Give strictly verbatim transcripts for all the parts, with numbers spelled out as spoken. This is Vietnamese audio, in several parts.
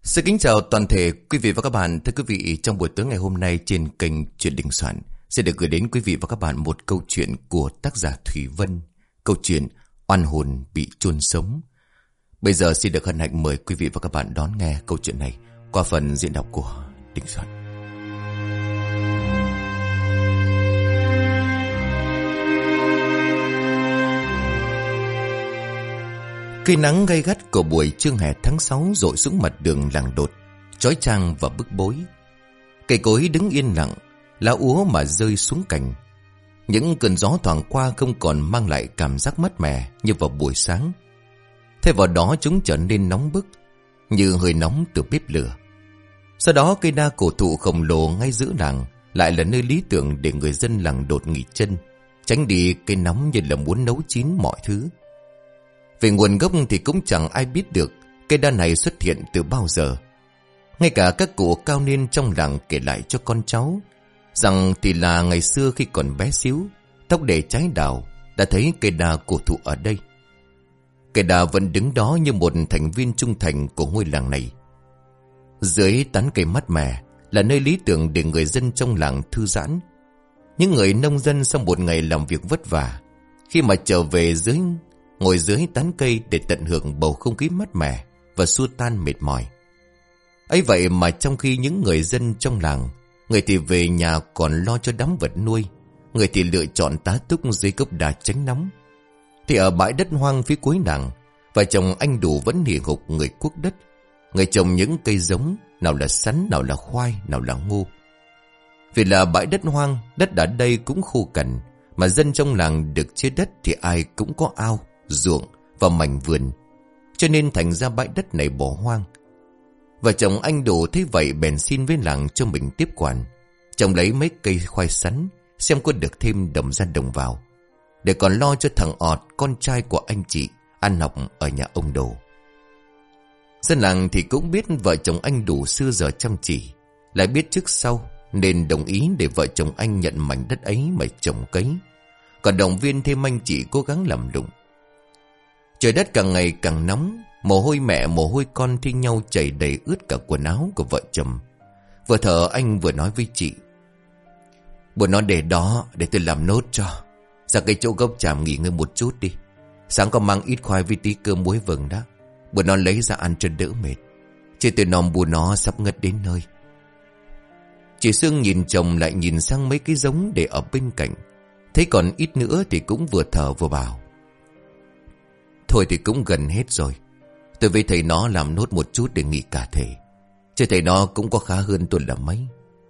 Xin kính chào toàn thể quý vị và các bạn. Thưa quý vị, trong buổi tối ngày hôm nay trên kênh Chuyện Đình Soạn sẽ được gửi đến quý vị và các bạn một câu chuyện của tác giả Thủy Vân. Câu chuyện Oan hồn bị chôn sống. Bây giờ xin được hân hạnh mời quý vị và các bạn đón nghe câu chuyện này qua phần diễn đọc của Đình Soạn. Cây nắng gay gắt của buổi trưa hè tháng sáu rọi xuống mặt đường làng đột, chói chang và bức bối. Cây cối đứng yên lặng, lá úa mà rơi xuống cành. Những cơn gió thoảng qua không còn mang lại cảm giác mát mẻ như vào buổi sáng. Thay vào đó chúng trở nên nóng bức, như hơi nóng từ bếp lửa. Sau đó cây đa cổ thụ khổng lồ ngay giữa làng lại là nơi lý tưởng để người dân làng đột nghỉ chân, tránh đi cây nóng như là muốn nấu chín mọi thứ. Về nguồn gốc thì cũng chẳng ai biết được cây đa này xuất hiện từ bao giờ. Ngay cả các cụ cao niên trong làng kể lại cho con cháu rằng thì là ngày xưa khi còn bé xíu, tóc để trái đào, đã thấy cây đa cổ thụ ở đây. Cây đa vẫn đứng đó như một thành viên trung thành của ngôi làng này. Dưới tán cây mát mẻ là nơi lý tưởng để người dân trong làng thư giãn. Những người nông dân sau một ngày làm việc vất vả, khi mà trở về dưới ngồi dưới tán cây để tận hưởng bầu không khí mát mẻ và xua tan mệt mỏi. Ấy vậy mà trong khi những người dân trong làng, người thì về nhà còn lo cho đám vật nuôi, người thì lựa chọn tá túc dưới gốc đa tránh nóng, thì ở bãi đất hoang phía cuối làng, vợ chồng anh Đủ vẫn hì hục người cuốc đất, người trồng những cây giống, nào là sắn, nào là khoai, nào là ngô. Vì là bãi đất hoang, đất ở đây cũng khô cằn, mà dân trong làng được chia đất thì ai cũng có ao, ruộng và mảnh vườn, cho nên thành ra bãi đất này bỏ hoang. Vợ chồng anh Đủ thấy vậy bèn xin với làng cho mình tiếp quản, trồng lấy mấy cây khoai sắn, xem có được thêm đồng ra đồng vào, để còn lo cho thằng ọt, con trai của anh chị, ăn học ở nhà ông Đồ. Dân làng thì cũng biết vợ chồng anh Đủ xưa giờ chăm chỉ, lại biết trước sau, nên đồng ý để vợ chồng anh nhận mảnh đất ấy mà trồng cấy, còn động viên thêm anh chị cố gắng làm lụng. Trời đất càng ngày càng nóng, mồ hôi mẹ mồ hôi con thi nhau chảy đầy ướt cả quần áo của vợ chồng. Vừa thở anh vừa nói với chị: "Bữa nó để đó để tôi làm nốt cho. Ra cái chỗ gốc tràm nghỉ ngơi một chút đi. Sáng có mang ít khoai với tí cơm muối vừng đó. Bữa nó lấy ra ăn cho đỡ mệt. Chứ tôi nòm bù nó sắp ngất đến nơi." Chị Sương nhìn chồng lại nhìn sang mấy cái giống để ở bên cạnh, thấy còn ít nữa thì cũng vừa thở vừa bảo: "Thôi thì cũng gần hết rồi. Tôi với thầy nó làm nốt một chút để nghỉ cả thể. Chứ thầy nó cũng có khá hơn tôi là mấy."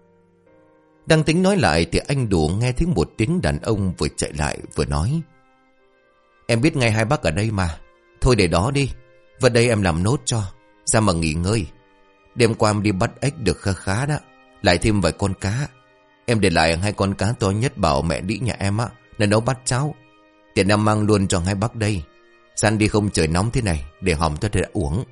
Đang tính nói lại thì anh Đủ nghe thấy một tiếng đàn ông vừa chạy lại vừa nói: "Em biết ngay hai bác ở đây mà. Thôi để đó đi. Vào đây em làm nốt cho. Ra mà nghỉ ngơi. Đêm qua em đi bắt ếch được khá khá đó. Lại thêm vài con cá. Em để lại hai con cá to nhất bảo mẹ đĩ nhà em á, nên nấu bát cháo. Tiền em mang luôn cho hai bác đây. San đi không trời nóng thế này, để hòm cho thầy đã uống."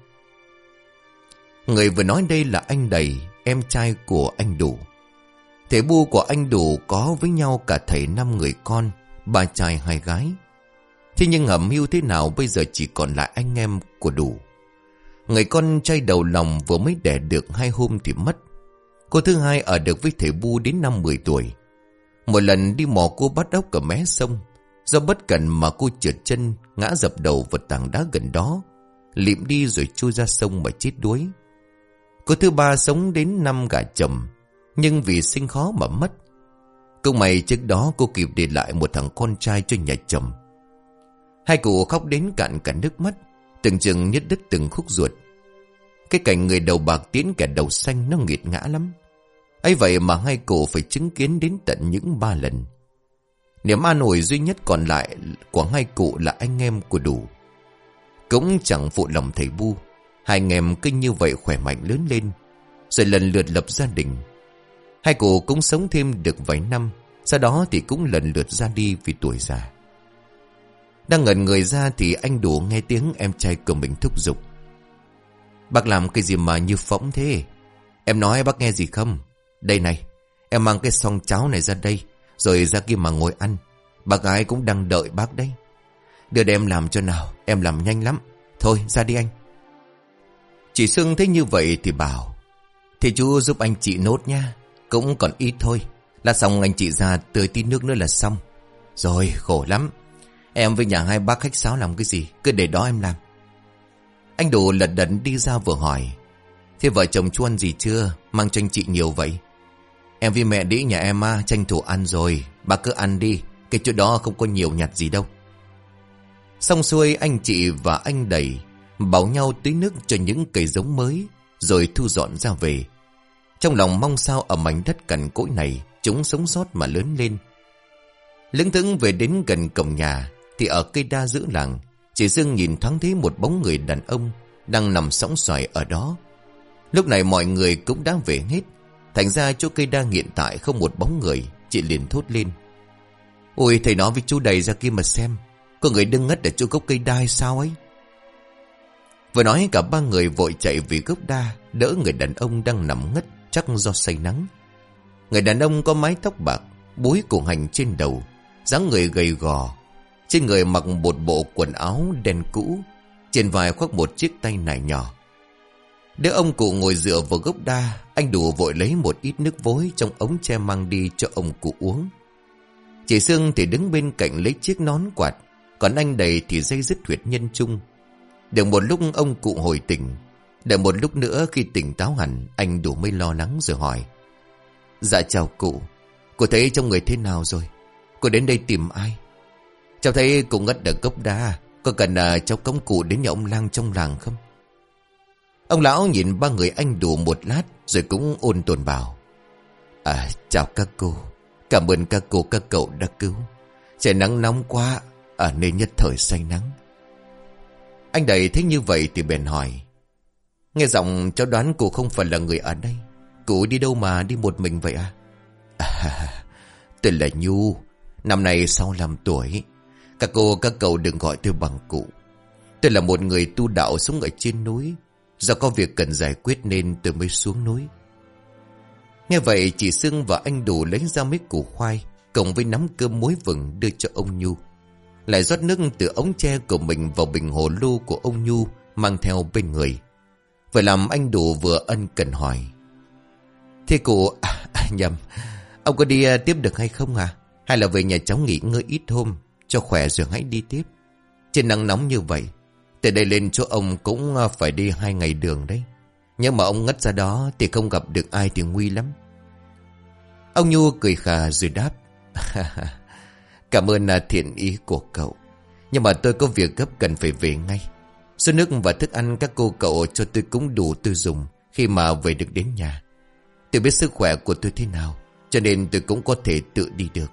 Người vừa nói đây là anh Đầy, em trai của anh Đủ. Thể bu của anh Đủ có với nhau cả thầy năm người con, ba trai hai gái. Thế nhưng hẩm hiu thế nào bây giờ chỉ còn lại anh em của Đủ. Người con trai đầu lòng vừa mới đẻ được hai hôm thì mất. Cô thứ hai ở được với thầy bu đến năm mười tuổi. Một lần đi mò cô bắt ốc ở mé sông, do bất cẩn mà cô trượt chân, ngã dập đầu vào tảng đá gần đó, lịm đi rồi trôi ra sông mà chết đuối. Cô thứ ba sống đến năm gả chồng, nhưng vì sinh khó mà mất. Cũng may trước đó cô kịp để lại một thằng con trai cho nhà chồng. Hai cụ khóc đến cạn cả nước mắt, từng chừng nhứt đứt từng khúc ruột. Cái cảnh người đầu bạc tiến kẻ đầu xanh nó nghiệt ngã lắm. ấy vậy mà hai cụ phải chứng kiến đến tận những ba lần. Niềm an ủi duy nhất còn lại của hai cụ là anh em của Đủ. Cũng chẳng phụ lòng thầy Bu. Hai anh em cứ như vậy khỏe mạnh lớn lên, rồi lần lượt lập gia đình. Hai cụ cũng sống thêm được vài năm, sau đó thì cũng lần lượt ra đi vì tuổi già. Đang ngẩn người ra thì anh Đủ nghe tiếng em trai của mình thúc giục: "Bác làm cái gì mà như phỗng thế? Em nói bác nghe gì không? Đây này, em mang cái xoong cháo này ra đây, rồi ra kia mà ngồi ăn. Bác gái cũng đang đợi bác đấy. Đưa để em làm cho nào, em làm nhanh lắm. Thôi ra đi anh." Chị Sương thấy như vậy thì bảo: Thì chú giúp anh chị nốt nha, cũng còn ít thôi. Lát xong anh chị ra tưới tí nước nữa là xong. Rồi khổ lắm. Em với nhà hai bác khách sáo làm cái gì, cứ để đó em làm. Anh Đủ lật đật đi ra vừa hỏi: Thế vợ chồng chú ăn gì chưa, mang cho anh chị nhiều vậy? Em với mẹ đĩ nhà em à, tranh thủ ăn rồi. Bà cứ ăn đi, cái chỗ đó không có nhiều nhặt gì đâu. Xong xuôi anh chị và anh Đầy bảo nhau tưới nước cho những cây giống mới, rồi thu dọn ra về. Trong lòng mong sao ở mảnh đất cằn cỗi này chúng sống sót mà lớn lên. Lững thững về đến gần cổng nhà thì ở cây đa giữa làng, chị Sương nhìn thoáng thấy một bóng người đàn ông đang nằm sõng soài ở đó. Lúc này mọi người cũng đã về hết, thành ra chỗ cây đa hiện tại không một bóng người. Chị liền thốt lên: Ôi thầy nói với chú Đầy ra kia mà xem, có người đứng ngất ở chỗ gốc cây đa hay sao ấy. Vừa nói cả ba người vội chạy về gốc đa, đỡ người đàn ông đang nằm ngất chắc do say nắng. Người đàn ông có mái tóc bạc, búi cổ hành trên đầu, dáng người gầy gò. Trên người mặc một bộ quần áo đen cũ, trên vai khoác một chiếc tay nải nhỏ. Đứa ông cụ ngồi dựa vào gốc đa, anh Đủ vội lấy một ít nước vối trong ống tre mang đi cho ông cụ uống. Chị Sương thì đứng bên cạnh lấy chiếc nón quạt, còn anh Đầy thì dây dứt huyệt nhân trung. Được một lúc ông cụ hồi tỉnh. Đợi một lúc nữa khi tỉnh táo hẳn, anh Đủ mới lo lắng rồi hỏi: Dạ chào cụ, cụ thấy trong người thế nào rồi? Cụ đến đây tìm ai? Cháu thấy cụ ngất ở gốc đa, có cần uh, cháu cõng cụ đến nhà ông lang trong làng không? Ông lão nhìn ba người anh Đủ một lát rồi cũng ôn tồn bảo: À chào các cô, cảm ơn các cô các cậu đã cứu. Trời nắng nóng quá, ở nên nhất thời say nắng. Anh Đầy thấy như vậy thì bèn hỏi: Nghe giọng cháu đoán cụ không phải là người ở đây. Cụ đi đâu mà đi một mình vậy à? À, tôi là Nhu, năm nay sáu mươi lăm tuổi. Các cô các cậu đừng gọi tôi bằng cụ. Tôi là một người tu đạo sống ở trên núi. Do có việc cần giải quyết nên tôi mới xuống núi. Nghe vậy chị Sương và anh Đủ lấy ra mấy củ khoai cộng với nắm cơm muối vừng đưa cho ông Nhu, lại rót nước từ ống tre của mình vào bình hồ lô của ông Nhu mang theo bên người. Vậy làm anh Đủ vừa ân cần hỏi: Thế cụ à, à, nhầm, ông có đi uh, tiếp được hay không à? Hay là về nhà cháu nghỉ ngơi ít hôm cho khỏe rồi hãy đi tiếp. Trên nắng nóng như vậy, từ đây lên chỗ ông cũng uh, phải đi hai ngày đường đấy. Nhưng mà ông ngất ra đó thì không gặp được ai thì nguy lắm. Ông Nhu cười khà rồi đáp: Cảm ơn uh, thiện ý của cậu, nhưng mà tôi có việc gấp cần phải về ngay. Số nước và thức ăn các cô cậu cho tôi cũng đủ tôi dùng khi mà về được đến nhà. Tôi biết sức khỏe của tôi thế nào, cho nên tôi cũng có thể tự đi được.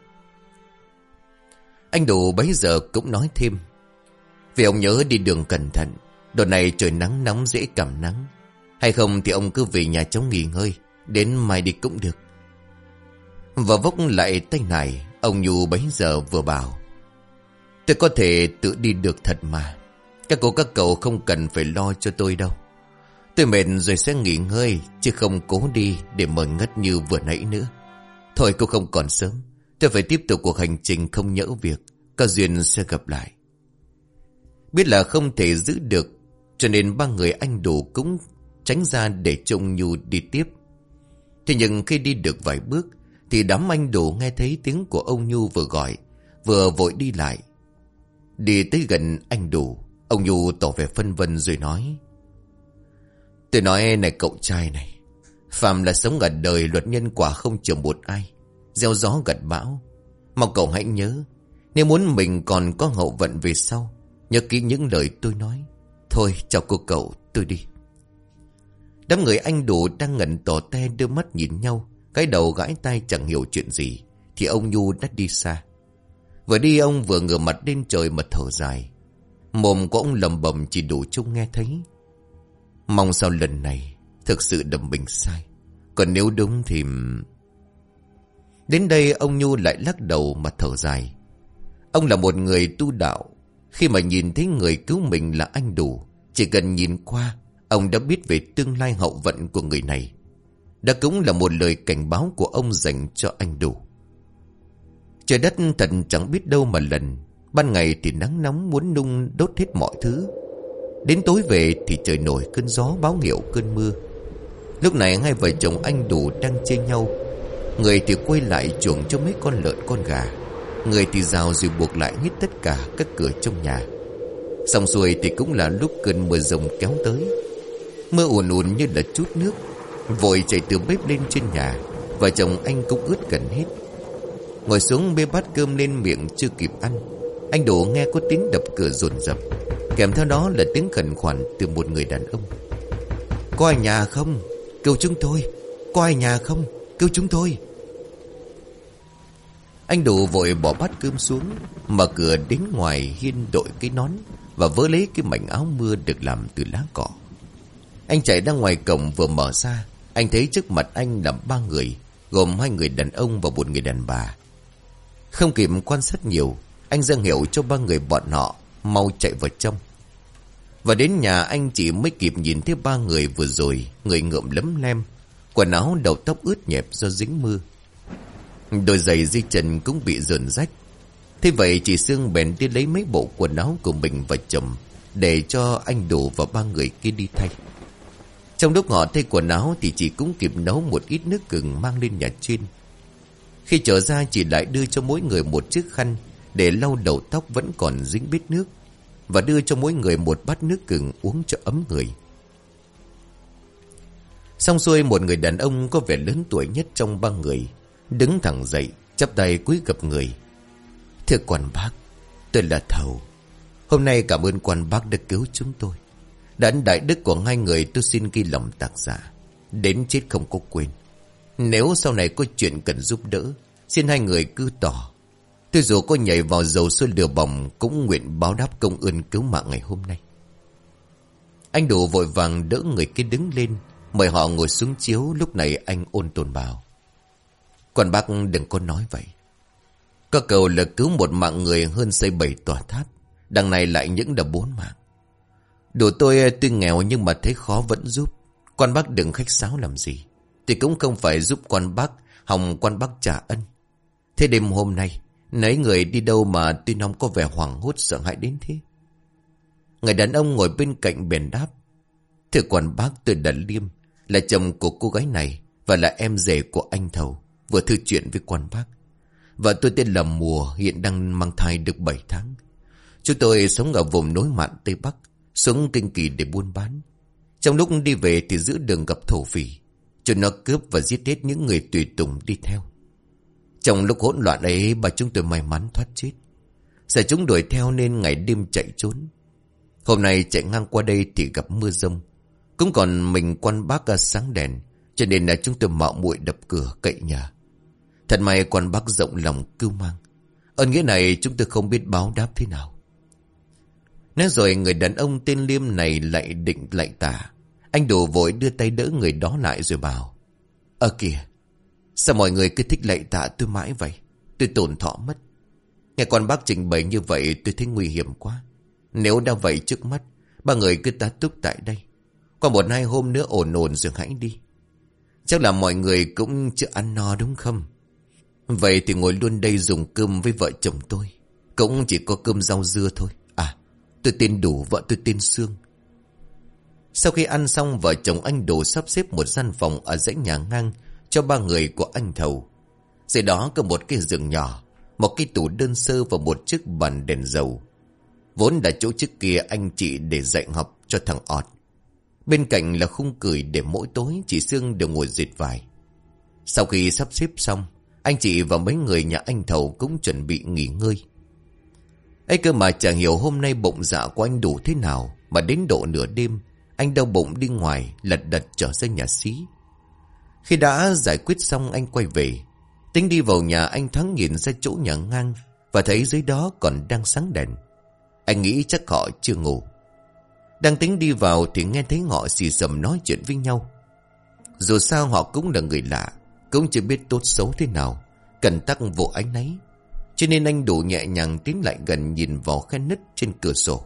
Anh Đủ bấy giờ cũng nói thêm: Vì ông nhớ đi đường cẩn thận, đợt này trời nắng nóng dễ cảm nắng. Hay không thì ông cứ về nhà cháu nghỉ ngơi, đến mai đi cũng được. Và vốc lại tay này, ông Nhu bấy giờ vừa bảo: Tôi có thể tự đi được thật mà. Các cô các cậu không cần phải lo cho tôi đâu. Tôi mệt rồi sẽ nghỉ ngơi, chứ không cố đi để mờ ngất như vừa nãy nữa. Thôi cô không còn sớm, tôi phải tiếp tục cuộc hành trình không nhỡ việc. Có duyên sẽ gặp lại. Biết là không thể giữ được, cho nên ba người anh Đủ cũng tránh ra để trông Nhu đi tiếp. Thế nhưng khi đi được vài bước thì đám anh Đủ nghe thấy tiếng của ông Nhu vừa gọi, vừa vội đi lại. Đi tới gần anh Đủ, ông Nhu tỏ vẻ phân vân rồi nói: Tôi nói này cậu trai này, phàm là sống ở đời luật nhân quả không chừa một ai, gieo gió gặt bão. Mong cậu hãy nhớ, nếu muốn mình còn có hậu vận về sau, nhớ kỹ những lời tôi nói. Thôi chào cô cậu, tôi đi. Đám người anh Đủ đang ngẩn tỏ te đưa mắt nhìn nhau, cái đầu gãi tai chẳng hiểu chuyện gì, thì ông Nhu đã đi xa. Vừa đi ông vừa ngửa mặt lên trời mà thở dài. Mồm của ông lầm bầm chỉ Đủ Trung nghe thấy. Mong sao lần này thực sự đầm mình sai, còn nếu đúng thì... Đến đây ông Nhu lại lắc đầu mà thở dài. Ông là một người tu đạo, khi mà nhìn thấy người cứu mình là anh Đủ, chỉ cần nhìn qua, ông đã biết về tương lai hậu vận của người này. Đó cũng là một lời cảnh báo của ông dành cho anh Đủ. Trời đất thật chẳng biết đâu mà lần. Ban ngày thì nắng nóng muốn nung đốt hết mọi thứ. Đến tối về thì trời nổi cơn gió báo hiệu cơn mưa. Lúc này hai vợ chồng anh Đủ đang chê nhau. Người thì quay lại chuồng cho mấy con lợn con gà, người thì rào rồi buộc lại hết tất cả các cửa trong nhà. Xong xuôi thì cũng là lúc cơn mưa rồng kéo tới. Mưa ùn ùn như là chút nước. Vội chạy từ bếp lên trên nhà. Vợ chồng anh cũng ướt gần hết. Ngồi xuống bê bát cơm lên miệng chưa kịp ăn, anh Đủ nghe có tiếng đập cửa dồn dập, kèm theo đó là tiếng khẩn khoản từ một người đàn ông. Có ai nhà không? Cứu chúng tôi! Có ai nhà không? Cứu chúng tôi! Anh Đủ vội bỏ bát cơm xuống, mở cửa đến ngoài hiên đội cái nón và vớ lấy cái mảnh áo mưa được làm từ lá cỏ. Anh chạy ra ngoài cổng, vừa mở ra, anh thấy trước mặt anh là ba người, gồm hai người đàn ông và một người đàn bà. Không kịp quan sát nhiều, anh ra hiệu cho ba người bọn họ mau chạy vào trong. Và đến nhà anh chỉ mới kịp nhìn thấy ba người vừa rồi, người ngợm lấm lem, quần áo đầu tóc ướt nhẹp do dính mưa. Đôi giày di chân cũng bị rườn rách. Thế vậy chị Sương bèn đi lấy mấy bộ quần áo của mình và chồng để cho anh Đủ và ba người kia đi thay. Trong lúc họ thay quần áo thì chị cũng kịp nấu một ít nước gừng mang lên nhà trên. Khi trở ra, chị lại đưa cho mỗi người một chiếc khăn để lau đầu tóc vẫn còn dính bết nước, và đưa cho mỗi người một bát nước gừng uống cho ấm người. Xong xuôi, một người đàn ông có vẻ lớn tuổi nhất trong ba người đứng thẳng dậy, chắp tay cúi gập người. Thưa quan bác, tôi là Thầu. Hôm nay cảm ơn quan bác đã cứu chúng tôi. Đã ân đại đức của hai người, tôi xin ghi lòng tạc giả, đến chết không có quên. Nếu sau này có chuyện cần giúp đỡ, xin hai người cứ tỏ. Tôi dù có nhảy vào dầu sôi lửa bỏng cũng nguyện báo đáp công ơn cứu mạng ngày hôm nay. Anh Đủ vội vàng đỡ người kia đứng lên, mời họ ngồi xuống chiếu. Lúc này anh ôn tồn bảo: Quan bác đừng có nói vậy. Có cầu là cứu một mạng người hơn xây bảy tòa tháp, đằng này lại những là bốn mạng. Đủ tôi tuy nghèo nhưng mà thấy khó vẫn giúp. Quan bác đừng khách sáo làm gì. Thì cũng không phải giúp quan bác hòng quan bác trả ân. Thế đêm hôm nay nấy người đi đâu mà tuy nong có vẻ hoảng hốt sợ hãi đến thế? Người đàn ông ngồi bên cạnh bèn đáp: Thưa quan bác, tôi là Liêm, là chồng của cô gái này và là em rể của anh Thầu, vừa thư chuyện với quan bác. Và tôi tên là Mùa, hiện đang mang thai được bảy tháng. Chúng tôi sống ở vùng nối mạn Tây Bắc, xuống Kinh Kỳ để buôn bán. Trong lúc đi về thì giữa đường gặp thổ phỉ, chúng nó cướp và giết hết những người tùy tùng đi theo. Trong lúc hỗn loạn ấy, bà chúng tôi may mắn thoát chết. Sợ chúng đuổi theo nên ngày đêm chạy trốn. Hôm nay chạy ngang qua đây thì gặp mưa rông, cũng còn mình quan bác sáng đèn, cho nên là chúng tôi mạo muội đập cửa cậy nhà. Thật may quan bác rộng lòng cưu mang. Ơn nghĩa này chúng tôi không biết báo đáp thế nào. Nói rồi người đàn ông tên Liêm này lại định lại tả. Anh Đủ vội đưa tay đỡ người đó lại rồi bảo: Ơ kìa, sao mọi người cứ thích lạy tạ tôi mãi vậy? Tôi tổn thọ mất. Nghe quan bác trình bày như vậy tôi thấy nguy hiểm quá. Nếu đã vậy trước mắt, ba người cứ tá túc tại đây. Qua một hai hôm nữa ổn ổn rồi hãy đi. Chắc là mọi người cũng chưa ăn no đúng không? Vậy thì ngồi luôn đây dùng cơm với vợ chồng tôi. Cũng chỉ có cơm rau dưa thôi. À, tôi tên Đủ, vợ tôi tên Sương. Sau khi ăn xong, vợ chồng anh Đủ sắp xếp một gian phòng ở dãy nhà ngang cho ba người của anh Thầu. Dưới đó có một cái giường nhỏ, một cái tủ đơn sơ và một chiếc bàn đèn dầu. Vốn là chỗ trước kia anh chị để dạy học cho thằng ọt. Bên cạnh là khung cửi để mỗi tối chị Sương đều ngồi dệt vải. Sau khi sắp xếp xong, anh chị và mấy người nhà anh Thầu cũng chuẩn bị nghỉ ngơi. Ấy cơ mà chẳng hiểu hôm nay bụng dạ của anh Đủ thế nào mà đến độ nửa đêm anh đau bụng đi ngoài lật đật trở ra nhà xí. Khi đã giải quyết xong, anh quay về. Tính đi vào nhà, anh thoáng nhìn ra chỗ nhà ngang và thấy dưới đó còn đang sáng đèn. Anh nghĩ chắc họ chưa ngủ. Đang tính đi vào thì nghe thấy họ xì xầm nói chuyện với nhau. Dù sao họ cũng là người lạ, cũng chưa biết tốt xấu thế nào, cần tắc vô ánh náy. Cho nên anh Đủ nhẹ nhàng tiến lại gần, nhìn vào khe nứt trên cửa sổ.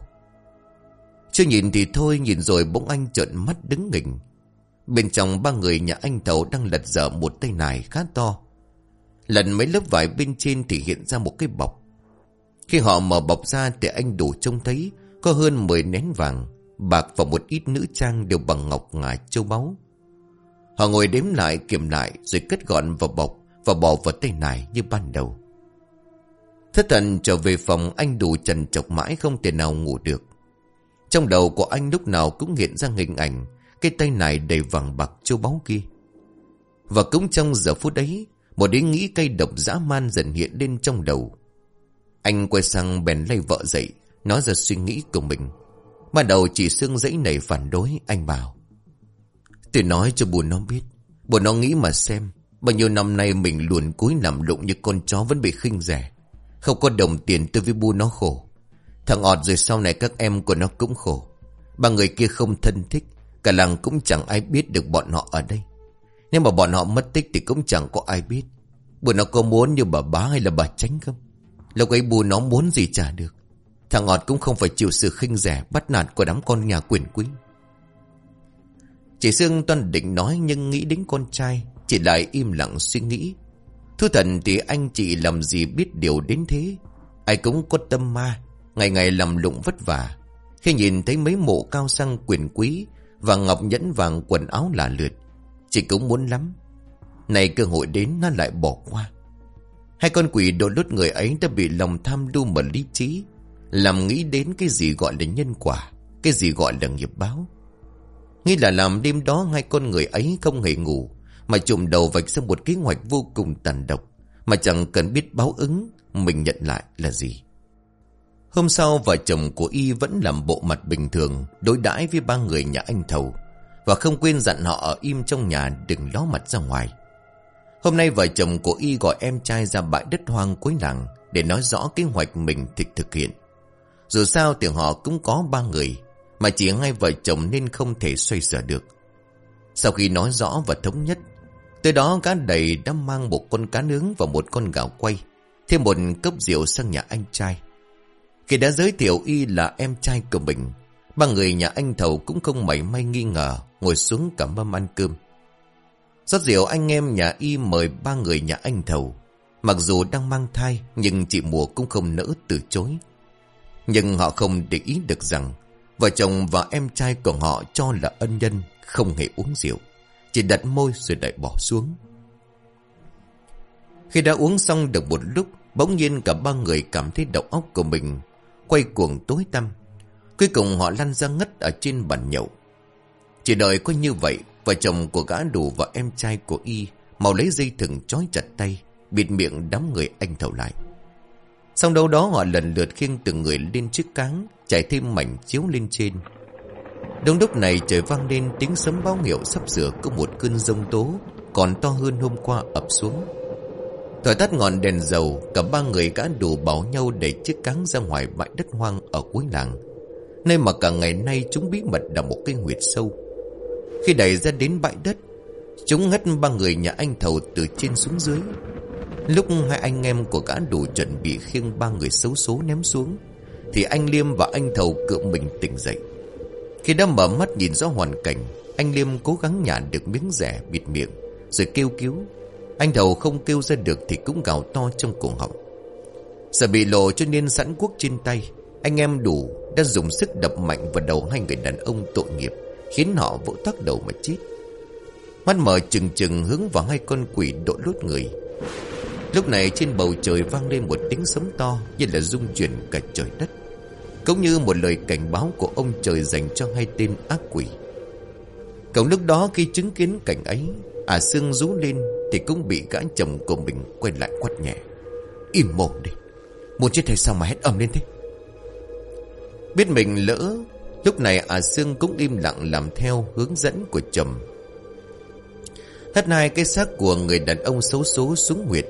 Chưa nhìn thì thôi, nhìn rồi bỗng anh trợn mắt đứng nghỉnh. Bên trong ba người nhà anh Thầu đang lật dở một tay nải khá to. Lần mấy lớp vải bên trên thì hiện ra một cái bọc. Khi họ mở bọc ra thì anh Đủ trông thấy có hơn mười nén vàng, bạc và một ít nữ trang đều bằng ngọc ngà châu báu. Họ ngồi đếm lại kiểm lại rồi cất gọn vào bọc và bỏ vào tay nải như ban đầu. Thất thần trở về phòng, anh đủ trằn trọc mãi không thể nào ngủ được. Trong đầu của anh lúc nào cũng hiện ra hình ảnh cái tay nải đầy vàng bạc châu báu kia. Và cũng trong giờ phút ấy, một ý nghĩ cay độc dã man dần hiện lên trong đầu. Anh quay sang bèn lay vợ dậy, nói ra suy nghĩ của mình. Ban đầu chị Sương dãy nảy phản đối. Anh bảo: tôi nói cho bố nó biết, bố nó nghĩ mà xem, bao nhiêu năm nay mình luồn cúi nằm lụng như con chó vẫn bị khinh rẻ. Không có đồng tiền tôi với bu nó khổ. Thằng ọt rồi sau này các em của nó cũng khổ. Ba người kia không thân thích, cả làng cũng chẳng ai biết được bọn họ ở đây. Nếu mà bọn họ mất tích thì cũng chẳng có ai biết. Bu nó có muốn như bà bá hay là bà Chánh không? Lúc ấy bu nó muốn gì trả được. Thằng ọt cũng không phải chịu sự khinh rẻ bắt nạt của đám con nhà quyền quý. Chị Sương toan định nói nhưng nghĩ đến con trai, chị lại im lặng suy nghĩ. Thú thật thì anh chị làm gì biết điều đến thế. Ai cũng có tâm ma, ngày ngày làm lụng vất vả. Khi nhìn thấy mấy mộ cao sang quyền quý và ngọc nhẫn vàng quần áo lả lượt, chị cũng muốn lắm. Này cơ hội đến nó lại bỏ qua. Hai con quỷ đội lốt người ấy đã bị lòng tham đu mà lý trí, làm nghĩ đến cái gì gọi là nhân quả, cái gì gọi là nghiệp báo. Nghĩ là làm đêm đó hai con người ấy không hề ngủ, mà trùm đầu vạch ra một kế hoạch vô cùng tàn độc, mà chẳng cần biết báo ứng mình nhận lại là gì. Hôm sau vợ chồng của Y vẫn làm bộ mặt bình thường đối đãi với ba người nhà anh Thầu, và không quên dặn họ ở im trong nhà đừng ló mặt ra ngoài. Hôm nay vợ chồng của Y gọi em trai ra bãi đất hoang cuối làng để nói rõ kế hoạch mình thích thực hiện. Dù sao thì họ cũng có ba người, mà chỉ hai vợ chồng nên không thể xoay sở được. Sau khi nói rõ và thống nhất, tới đó cá đầy đã mang một con cá nướng và một con gạo quay, thêm một cốc rượu sang nhà anh trai. Khi đã giới thiệu Y là em trai của mình, ba người nhà anh Thầu cũng không mảy may nghi ngờ, ngồi xuống cả mâm ăn cơm. Rót rượu anh em nhà Y mời ba người nhà anh Thầu. Mặc dù đang mang thai nhưng chị Mùa cũng không nỡ từ chối. Nhưng họ không để ý được rằng vợ chồng và em trai của họ cho là ân nhân không hề uống rượu, chỉ đặt môi rồi lại bỏ xuống. Khi đã uống xong được một lúc, bỗng nhiên cả ba người cảm thấy đầu óc của mình quay cuồng tối tăm. Cuối cùng họ lăn ra ngất ở trên bàn nhậu. Chỉ đợi có như vậy, vợ chồng của gã Đủ và em trai của Y mau lấy dây thừng trói chặt tay, bịt miệng đám người anh Thầu lại. Xong đâu đó họ lần lượt khiêng từng người lên chiếc cáng, trải thêm mảnh chiếu lên trên. Đúng lúc này trời vang lên tiếng sấm báo hiệu sắp sửa có một cơn giông tố còn to hơn hôm qua ập xuống. Thổi tắt ngọn đèn dầu, cả ba người gã Đủ bảo nhau đẩy chiếc cáng ra ngoài bãi đất hoang ở cuối làng, nơi mà cả ngày nay chúng bí mật đào một cái huyệt sâu. Khi đẩy ra đến bãi đất, chúng hất ba người nhà anh Thầu từ trên xuống dưới. Lúc hai anh em của gã Đủ chuẩn bị khiêng ba người xấu số ném xuống, thì anh Liêm và anh Thầu cựa mình tỉnh dậy. Khi đã mở mắt nhìn rõ hoàn cảnh, anh Liêm cố gắng nhả được miếng rẻ bịt miệng rồi kêu cứu. Anh Thầu không kêu ra được thì cũng gào to trong cổ họng. Sợ bị lộ cho nên sẵn cuốc trên tay, anh em Đủ đã dùng sức đập mạnh vào đầu hai người đàn ông tội nghiệp, khiến họ vỗ toác đầu mà chết. Mắt mở trừng trừng hướng vào hai con quỷ đội lốt người. Lúc này trên bầu trời vang lên một tiếng sấm to như là rung chuyển cả trời đất, cũng như một lời cảnh báo của ông trời dành cho hai tên ác quỷ. Cậu lúc đó khi chứng kiến cảnh ấy, à Sương rú lên thì cũng bị gã chồng của mình quay lại quát nhẹ: Im mồm đi, muốn chết hay sao mà hét ầm lên thế? Biết mình lỡ, lúc này à Sương cũng im lặng làm theo hướng dẫn của chồng, hất hai cái xác của người đàn ông xấu số xuống huyệt.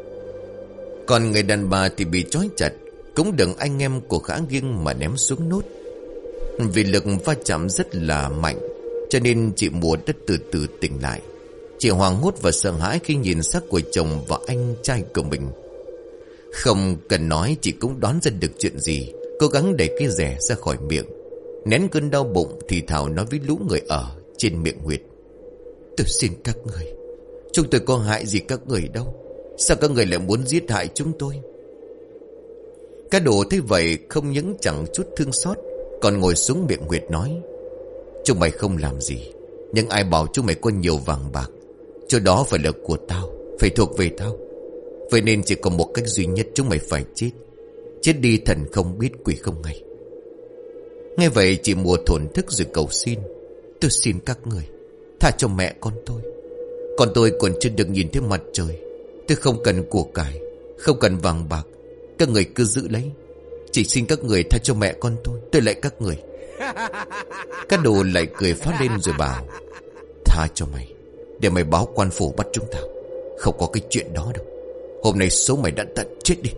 Còn người đàn bà thì bị trói chặt, cũng đừng anh em của gã nghiêng mà ném xuống nốt. Vì lực va chạm rất là mạnh, cho nên chị Mùa đã từ từ tỉnh lại. Chị hoảng hốt và sợ hãi khi nhìn xác của chồng và anh trai của mình. Không cần nói, chị cũng đoán ra được chuyện gì, cố gắng đẩy cái rẻ ra khỏi miệng, nén cơn đau bụng thì thào nói với lũ người ở trên miệng huyệt: Tôi xin các người, chúng tôi có hại gì các người đâu, sao các người lại muốn giết hại chúng tôi? Các đồ thấy vậy không những chẳng chút thương xót, Còn ngồi xuống miệng Nguyệt nói: Chúng mày không làm gì, nhưng ai bảo chúng mày có nhiều vàng bạc. Chỗ đó phải là của tao, phải thuộc về tao. Vậy nên chỉ có một cách duy nhất, chúng mày phải chết. Chết đi thần không biết quỷ không hay. Nghe vậy chị Mùa thổn thức rồi cầu xin: Tôi xin các người tha cho mẹ con tôi. Con tôi còn chưa được nhìn thấy mặt trời. Tôi không cần của cải, không cần vàng bạc. Các người cứ giữ lấy. Chỉ xin các người tha cho mẹ con tôi. Tôi lại các người. Các đồ lại cười phát lên rồi bảo: Tha cho mày để mày báo quan phủ bắt chúng tao. Không có cái chuyện đó đâu. Hôm nay số mày đã tận chết đi.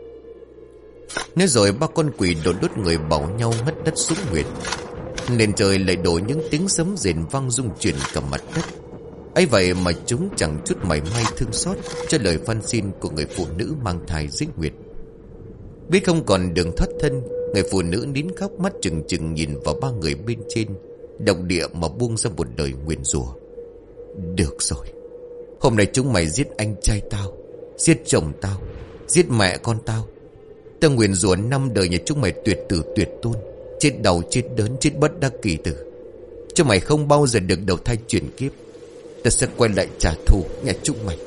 Nói rồi ba con quỷ đổ đốt người bảo nhau ngất đất xuống Nguyệt. Nền trời lại đổ những tiếng sấm rền vang rung chuyển cả mặt đất. ấy vậy mà chúng chẳng chút mảy may thương xót cho lời van xin của người phụ nữ mang thai dưới Nguyệt. Biết không còn đường thoát thân, người phụ nữ nín khóc, mắt trừng trừng nhìn vào ba người bên trên, động địa mà buông ra một lời nguyền rủa. Được rồi, hôm nay chúng mày giết anh trai tao, giết chồng tao, giết mẹ con tao. Tao nguyền rủa năm đời nhà chúng mày tuyệt tử tuyệt tôn, chết đau chết đớn, chết bất đắc kỳ tử. Chúng mày không bao giờ được đầu thai chuyển kiếp. Ta sẽ quay lại trả thù nhà chúng mày.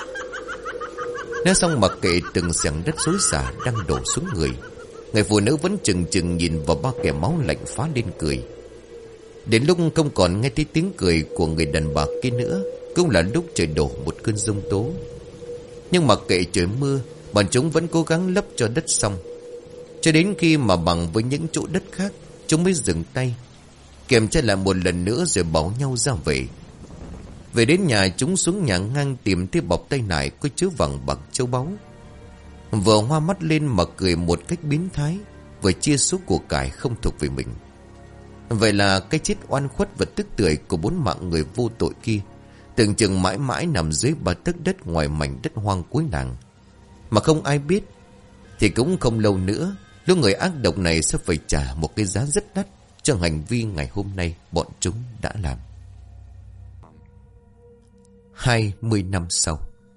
Nói xong mặc kệ từng xẻng đất xối xả đang đổ xuống người, người phụ nữ vẫn chừng chừng nhìn vào ba kẻ máu lạnh phá lên cười. Đến lúc không còn nghe thấy tiếng cười của người đàn bà kia nữa, cũng là lúc trời đổ một cơn giông tố. Nhưng mặc kệ trời mưa, bọn chúng vẫn cố gắng lấp cho đất xong, cho đến khi mà bằng với những chỗ đất khác, chúng mới dừng tay, kiểm tra lại một lần nữa rồi bảo nhau ra về. Về đến nhà, chúng xuống nhà ngang tìm thấy bọc tay nải có chứa vàng bạc châu báu. Vừa hoa mắt lên mà cười một cách biến thái, vừa chia số của cải không thuộc về mình. Vậy là cái chết oan khuất và tức tưởi của bốn mạng người vô tội kia tưởng chừng mãi mãi nằm dưới ba tấc đất ngoài mảnh đất hoang cuối làng. Mà không ai biết, thì cũng không lâu nữa, lúc người ác độc này sẽ phải trả một cái giá rất đắt cho hành vi ngày hôm nay bọn chúng đã làm. Hai mươi năm sau,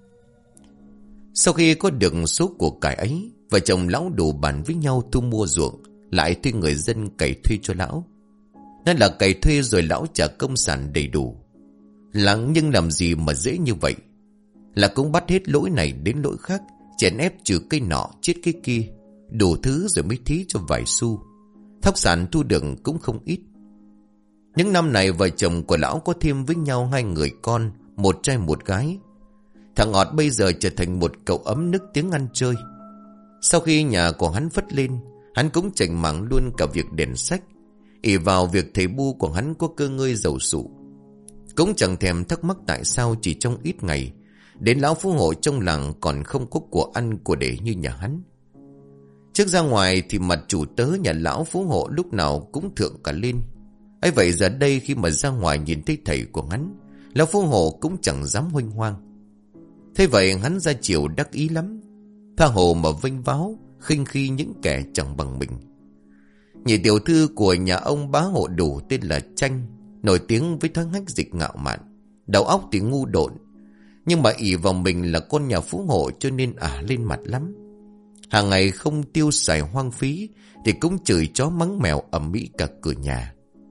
sau khi có được số của cải ấy, vợ chồng lão đủ bàn với nhau thu mua ruộng, lại thuê người dân cày thuê cho lão. Nên là cày thuê rồi lão trả công sản đầy đủ. Lắng nhưng làm gì mà dễ như vậy. Là cũng bắt hết lỗi này đến lỗi khác, chèn ép trừ cây nọ chết cái kia, đủ thứ rồi mới thí cho vài xu. Thóc sản thu được cũng không ít. Những năm này vợ chồng của lão có thêm với nhau hai người con, một trai một gái. Thằng Ngọt bây giờ trở thành một cậu ấm nức tiếng ăn chơi. Sau khi nhà của hắn phất lên, hắn cũng chành mảng luôn cả việc đèn sách, ỷ vào việc thầy Bu của hắn có cơ ngơi giàu sụ. Cũng chẳng thèm thắc mắc tại sao chỉ trong ít ngày, đến lão phú hộ trong làng còn không có của ăn của để như nhà hắn. Trước ra ngoài thì mặt chủ tớ nhà lão phú hộ lúc nào cũng thượng cả lên. Ấy vậy giờ đây khi mà ra ngoài nhìn thấy thầy của hắn, lão phú hộ cũng chẳng dám huênh hoang. Thế vậy hắn ra chiều đắc ý lắm, tha hồ mà vênh váo khinh khi những kẻ chẳng bằng mình. Nhị tiểu thư của nhà ông bá hộ đủ tên là Tranh, nổi tiếng với thói hách dịch ngạo mạn, đầu óc thì ngu độn, nhưng mà ỷ vào mình là con nhà phú hộ cho nên ả lên mặt lắm. Hàng ngày không tiêu xài hoang phí thì cũng chửi chó mắng mèo ầm ĩ cả cửa nhà.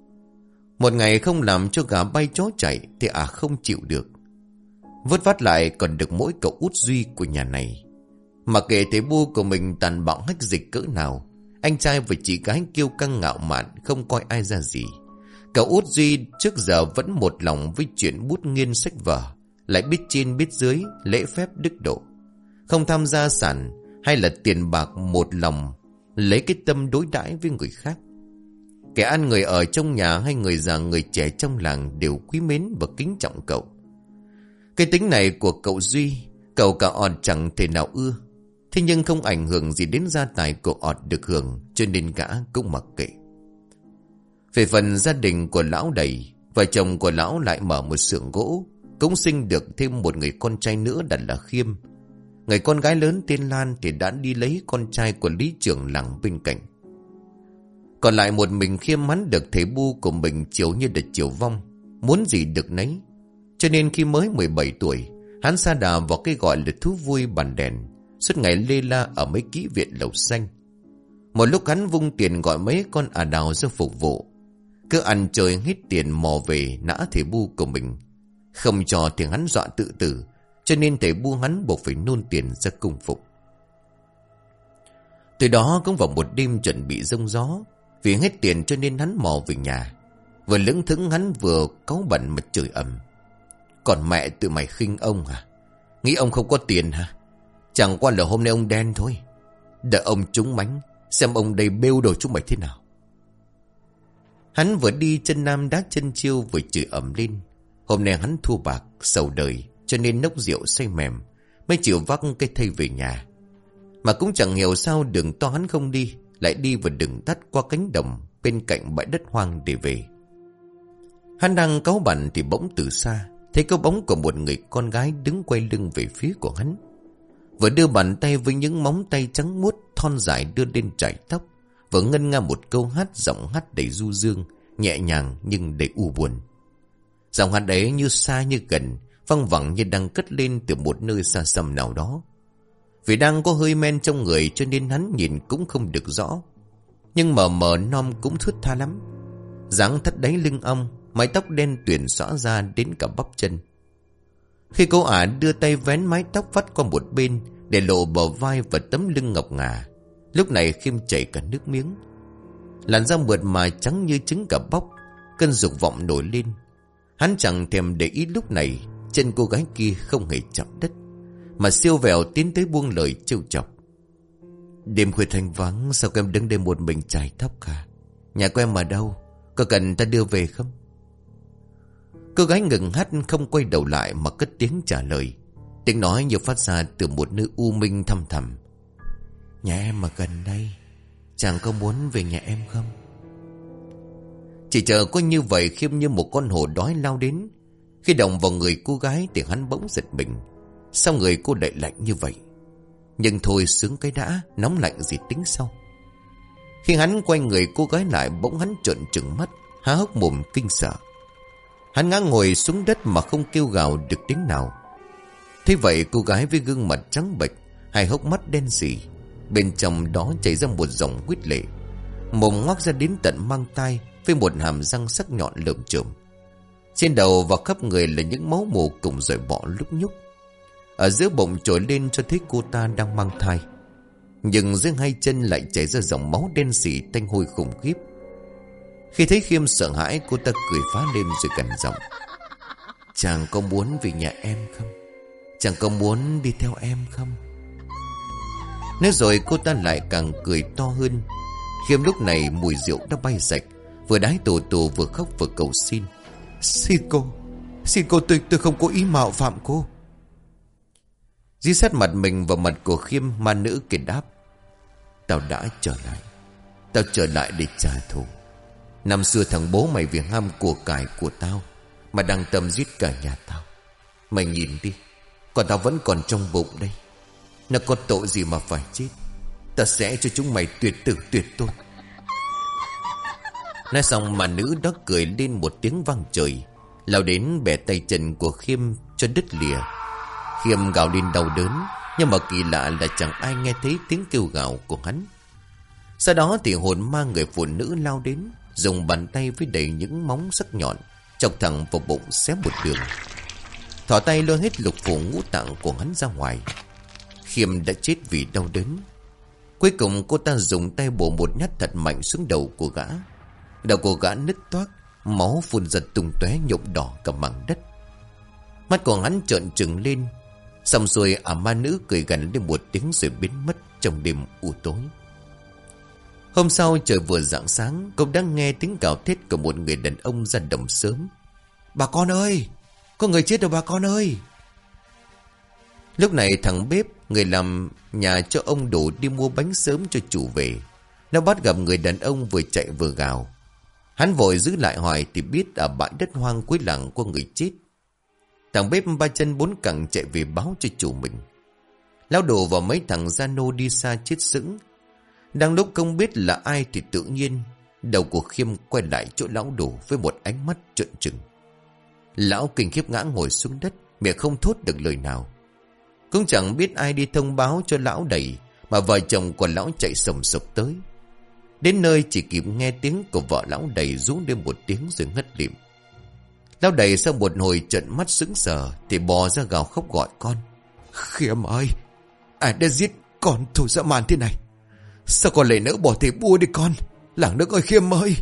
Một ngày không làm cho gà bay chó chạy thì ả không chịu được. Vớt vát lại còn được mỗi cậu út Duy của nhà này. Mà kể thế Bu của mình tàn bạo hách dịch cỡ nào, anh trai và chị gái kiêu căng ngạo mạn không coi ai ra gì. Cậu út Duy trước giờ vẫn một lòng với chuyện bút nghiên sách vở, lại biết trên biết dưới, lễ phép đức độ, không tham gia sản hay là tiền bạc, một lòng lấy cái tâm đối đãi với người khác. Kẻ ăn người ở trong nhà hay người già người trẻ trong làng đều quý mến và kính trọng cậu. Cái tính này của cậu Duy, cậu cả ọt chẳng thể nào ưa. Thế nhưng không ảnh hưởng gì đến gia tài của ọt được hưởng, cho nên gã cũng mặc kệ. Về phần gia đình của lão đầy, vợ chồng của lão lại mở một xưởng gỗ, cũng sinh được thêm một người con trai nữa đặt là Khiêm. Người con gái lớn tên Lan thì đã đi lấy con trai của lý trưởng làng bên cạnh. Còn lại một mình Khiêm hắn được thầy Bu của mình chiều như đợt chiều vong, muốn gì được nấy. Cho nên khi mới mười bảy tuổi, hắn sa đà vào cái gọi là thú vui bàn đèn, suốt ngày lê la ở mấy kỹ viện lầu xanh. Một lúc hắn vung tiền gọi mấy con ả đào ra phục vụ. Cứ ăn chơi hết tiền mò về nã thầy bu của mình. Không cho thì hắn dọa tự tử, cho nên thầy bu hắn buộc phải nôn tiền ra cung phục. Từ đó cũng vào một đêm chuẩn bị giông gió. Vì hết tiền cho nên hắn mò về nhà. Vừa lững thững hắn vừa cáu bẩn mà chửi ầm: "Còn mẹ tụi mày khinh ông hả? Nghĩ ông không có tiền hả? Chẳng qua là hôm nay ông đen thôi. Đợi ông trúng mánh, xem ông đây bêu đồ chúng mày thế nào." Hắn vừa đi chân nam đá chân chiêu vừa chửi ầm lên. Hôm nay hắn thua bạc, sầu đời, cho nên nốc rượu say mềm, mới chịu vác cái thây về nhà. Mà cũng chẳng hiểu sao đường to hắn không đi, lại đi vào đường tắt qua cánh đồng bên cạnh bãi đất hoang để về. Hắn đang cáu bẩn thì bỗng từ xa thấy có bóng của một người con gái đứng quay lưng về phía của hắn. Vừa đưa bàn tay với những móng tay trắng muốt thon dài đưa lên chải tóc, vừa ngân nga một câu hát, giọng hát đầy du dương, nhẹ nhàng nhưng đầy u buồn. Giọng hát ấy như xa như gần, văng vẳng như đang cất lên từ một nơi xa xăm nào đó. Vì đang có hơi men trong người cho nên hắn nhìn cũng không được rõ, nhưng mờ mờ non cũng thướt tha lắm. Dáng thắt đáy lưng ong, mái tóc đen tuyền xõa ra đến cả bắp chân. Khi cô ả đưa tay vén mái tóc vắt qua một bên để lộ bờ vai và tấm lưng ngọc ngà, lúc này Khiêm chảy cả nước miếng. Làn da mượt mà trắng như trứng cả bóc, cơn dục vọng nổi lên. Hắn chẳng thèm để ý lúc này chân cô gái kia không hề chạm đất, mà siêu vẹo tiến tới buông lời trêu chọc: "Đêm khuya thanh vắng, sao em đứng đây một mình chải tóc cả? Nhà của em ở đâu? Có cần ta đưa về không?" Cô gái ngừng hát, không quay đầu lại mà cất tiếng trả lời. Tiếng nói như phát ra từ một nơi u minh thăm thẳm: "Nhà em ở gần đây, chàng có muốn về nhà em không?" Chỉ chờ có như vậy, Khiêm như một con hổ đói lao đến. Khi động vào người cô gái thì hắn bỗng giật mình. Sao người cô lại lạnh như vậy? Nhưng thôi, sướng cái đã, nóng lạnh gì tính sau. Khi hắn quay người cô gái lại, bỗng hắn trợn trừng mắt, há hốc mồm kinh sợ. Hắn ngã ngồi xuống đất mà không kêu gào được tiếng nào. Thế vậy cô gái với gương mặt trắng bệch, hai hốc mắt đen sì, bên trong đó chảy ra một dòng huyết lệ, mồm ngoác ra đến tận mang tai với một hàm răng sắc nhọn lởm chởm. Trên đầu và khắp người là những máu mù cùng rời bọ lúc nhúc. Ở giữa bụng trồi lên cho thấy cô ta đang mang thai, nhưng dưới hai chân lại chảy ra dòng máu đen sì tanh hôi khủng khiếp. Khi thấy Khiêm sợ hãi, cô ta cười phá lên rồi gằn giọng: "Chàng có muốn về nhà em không? Chàng có muốn đi theo em không?" Nói rồi cô ta lại càng cười to hơn. Khiêm lúc này mùi rượu đã bay sạch, vừa đái tù tù vừa khóc vừa cầu xin: "Xin cô, xin cô, tôi tôi không có ý mạo phạm cô." Dí sát mặt mình vào mặt của Khiêm, ma nữ kia đáp: "Tao đã trở lại, tao trở lại để trả thù. Năm xưa thằng bố mày vì ham của cải của tao mà đang tâm giết cả nhà tao. Mày nhìn đi, còn tao vẫn còn trong bụng đây. Nó có tội gì mà phải chết? Ta sẽ cho chúng mày tuyệt tử tuyệt tôn." Nói xong mà nữ đó cười lên một tiếng vang trời, lao đến bẻ tay chân của Khiêm cho đứt lìa. Khiêm gào lên đau đớn, nhưng mà kỳ lạ là chẳng ai nghe thấy tiếng kêu gào của hắn. Sau đó thì hồn ma người phụ nữ lao đến, dùng bàn tay với đầy những móng sắc nhọn chọc thẳng vào bụng xé một đường. Thỏ tay lôi hết lục phủ ngũ tạng của hắn ra ngoài. Khiêm đã chết vì đau đớn. Cuối cùng cô ta dùng tay bổ một nhát thật mạnh xuống đầu của gã. Đầu của gã nứt toác, máu phun ra tung tóe nhuộm đỏ cả mảng đất. Mắt của hắn trợn trừng lên. Xong rồi ả ma nữ cười gằn lên một tiếng rồi biến mất trong đêm u tối. Hôm sau trời vừa rạng sáng, cậu đã nghe tiếng gào thét của một người đàn ông ra đồng sớm: "Bà con ơi, có người chết rồi bà con ơi!" Lúc này thằng bếp, người làm nhà cho ông Đủ, đi mua bánh sớm cho chủ về. Nó bắt gặp người đàn ông vừa chạy vừa gào. Hắn vội giữ lại hỏi thì biết ở bãi đất hoang cuối làng có người chết. Thằng bếp ba chân bốn cẳng chạy về báo cho chủ mình. Lão Đồ và mấy thằng gia nô đi xa chết sững. Đang lúc không biết là ai thì tự nhiên đầu của Khiêm quay lại chỗ lão Đồ với một ánh mắt trợn trừng. Lão kinh khiếp ngã ngồi xuống đất, miệng không thốt được lời nào. Cũng chẳng biết ai đi thông báo cho lão đầy, mà vợ chồng của lão chạy sầm sộc tới. Đến nơi chỉ kịp nghe tiếng của vợ lão Đầy rú lên một tiếng rồi ngất lịm. Lão Đầy sau một hồi trợn mắt sững sờ thì bò ra gào khóc gọi con. Khiêm ơi, ai đã giết con thù dã man thế này? Sao con lại nỡ bỏ thể bua đi con? Làng nước ơi Khiêm ơi!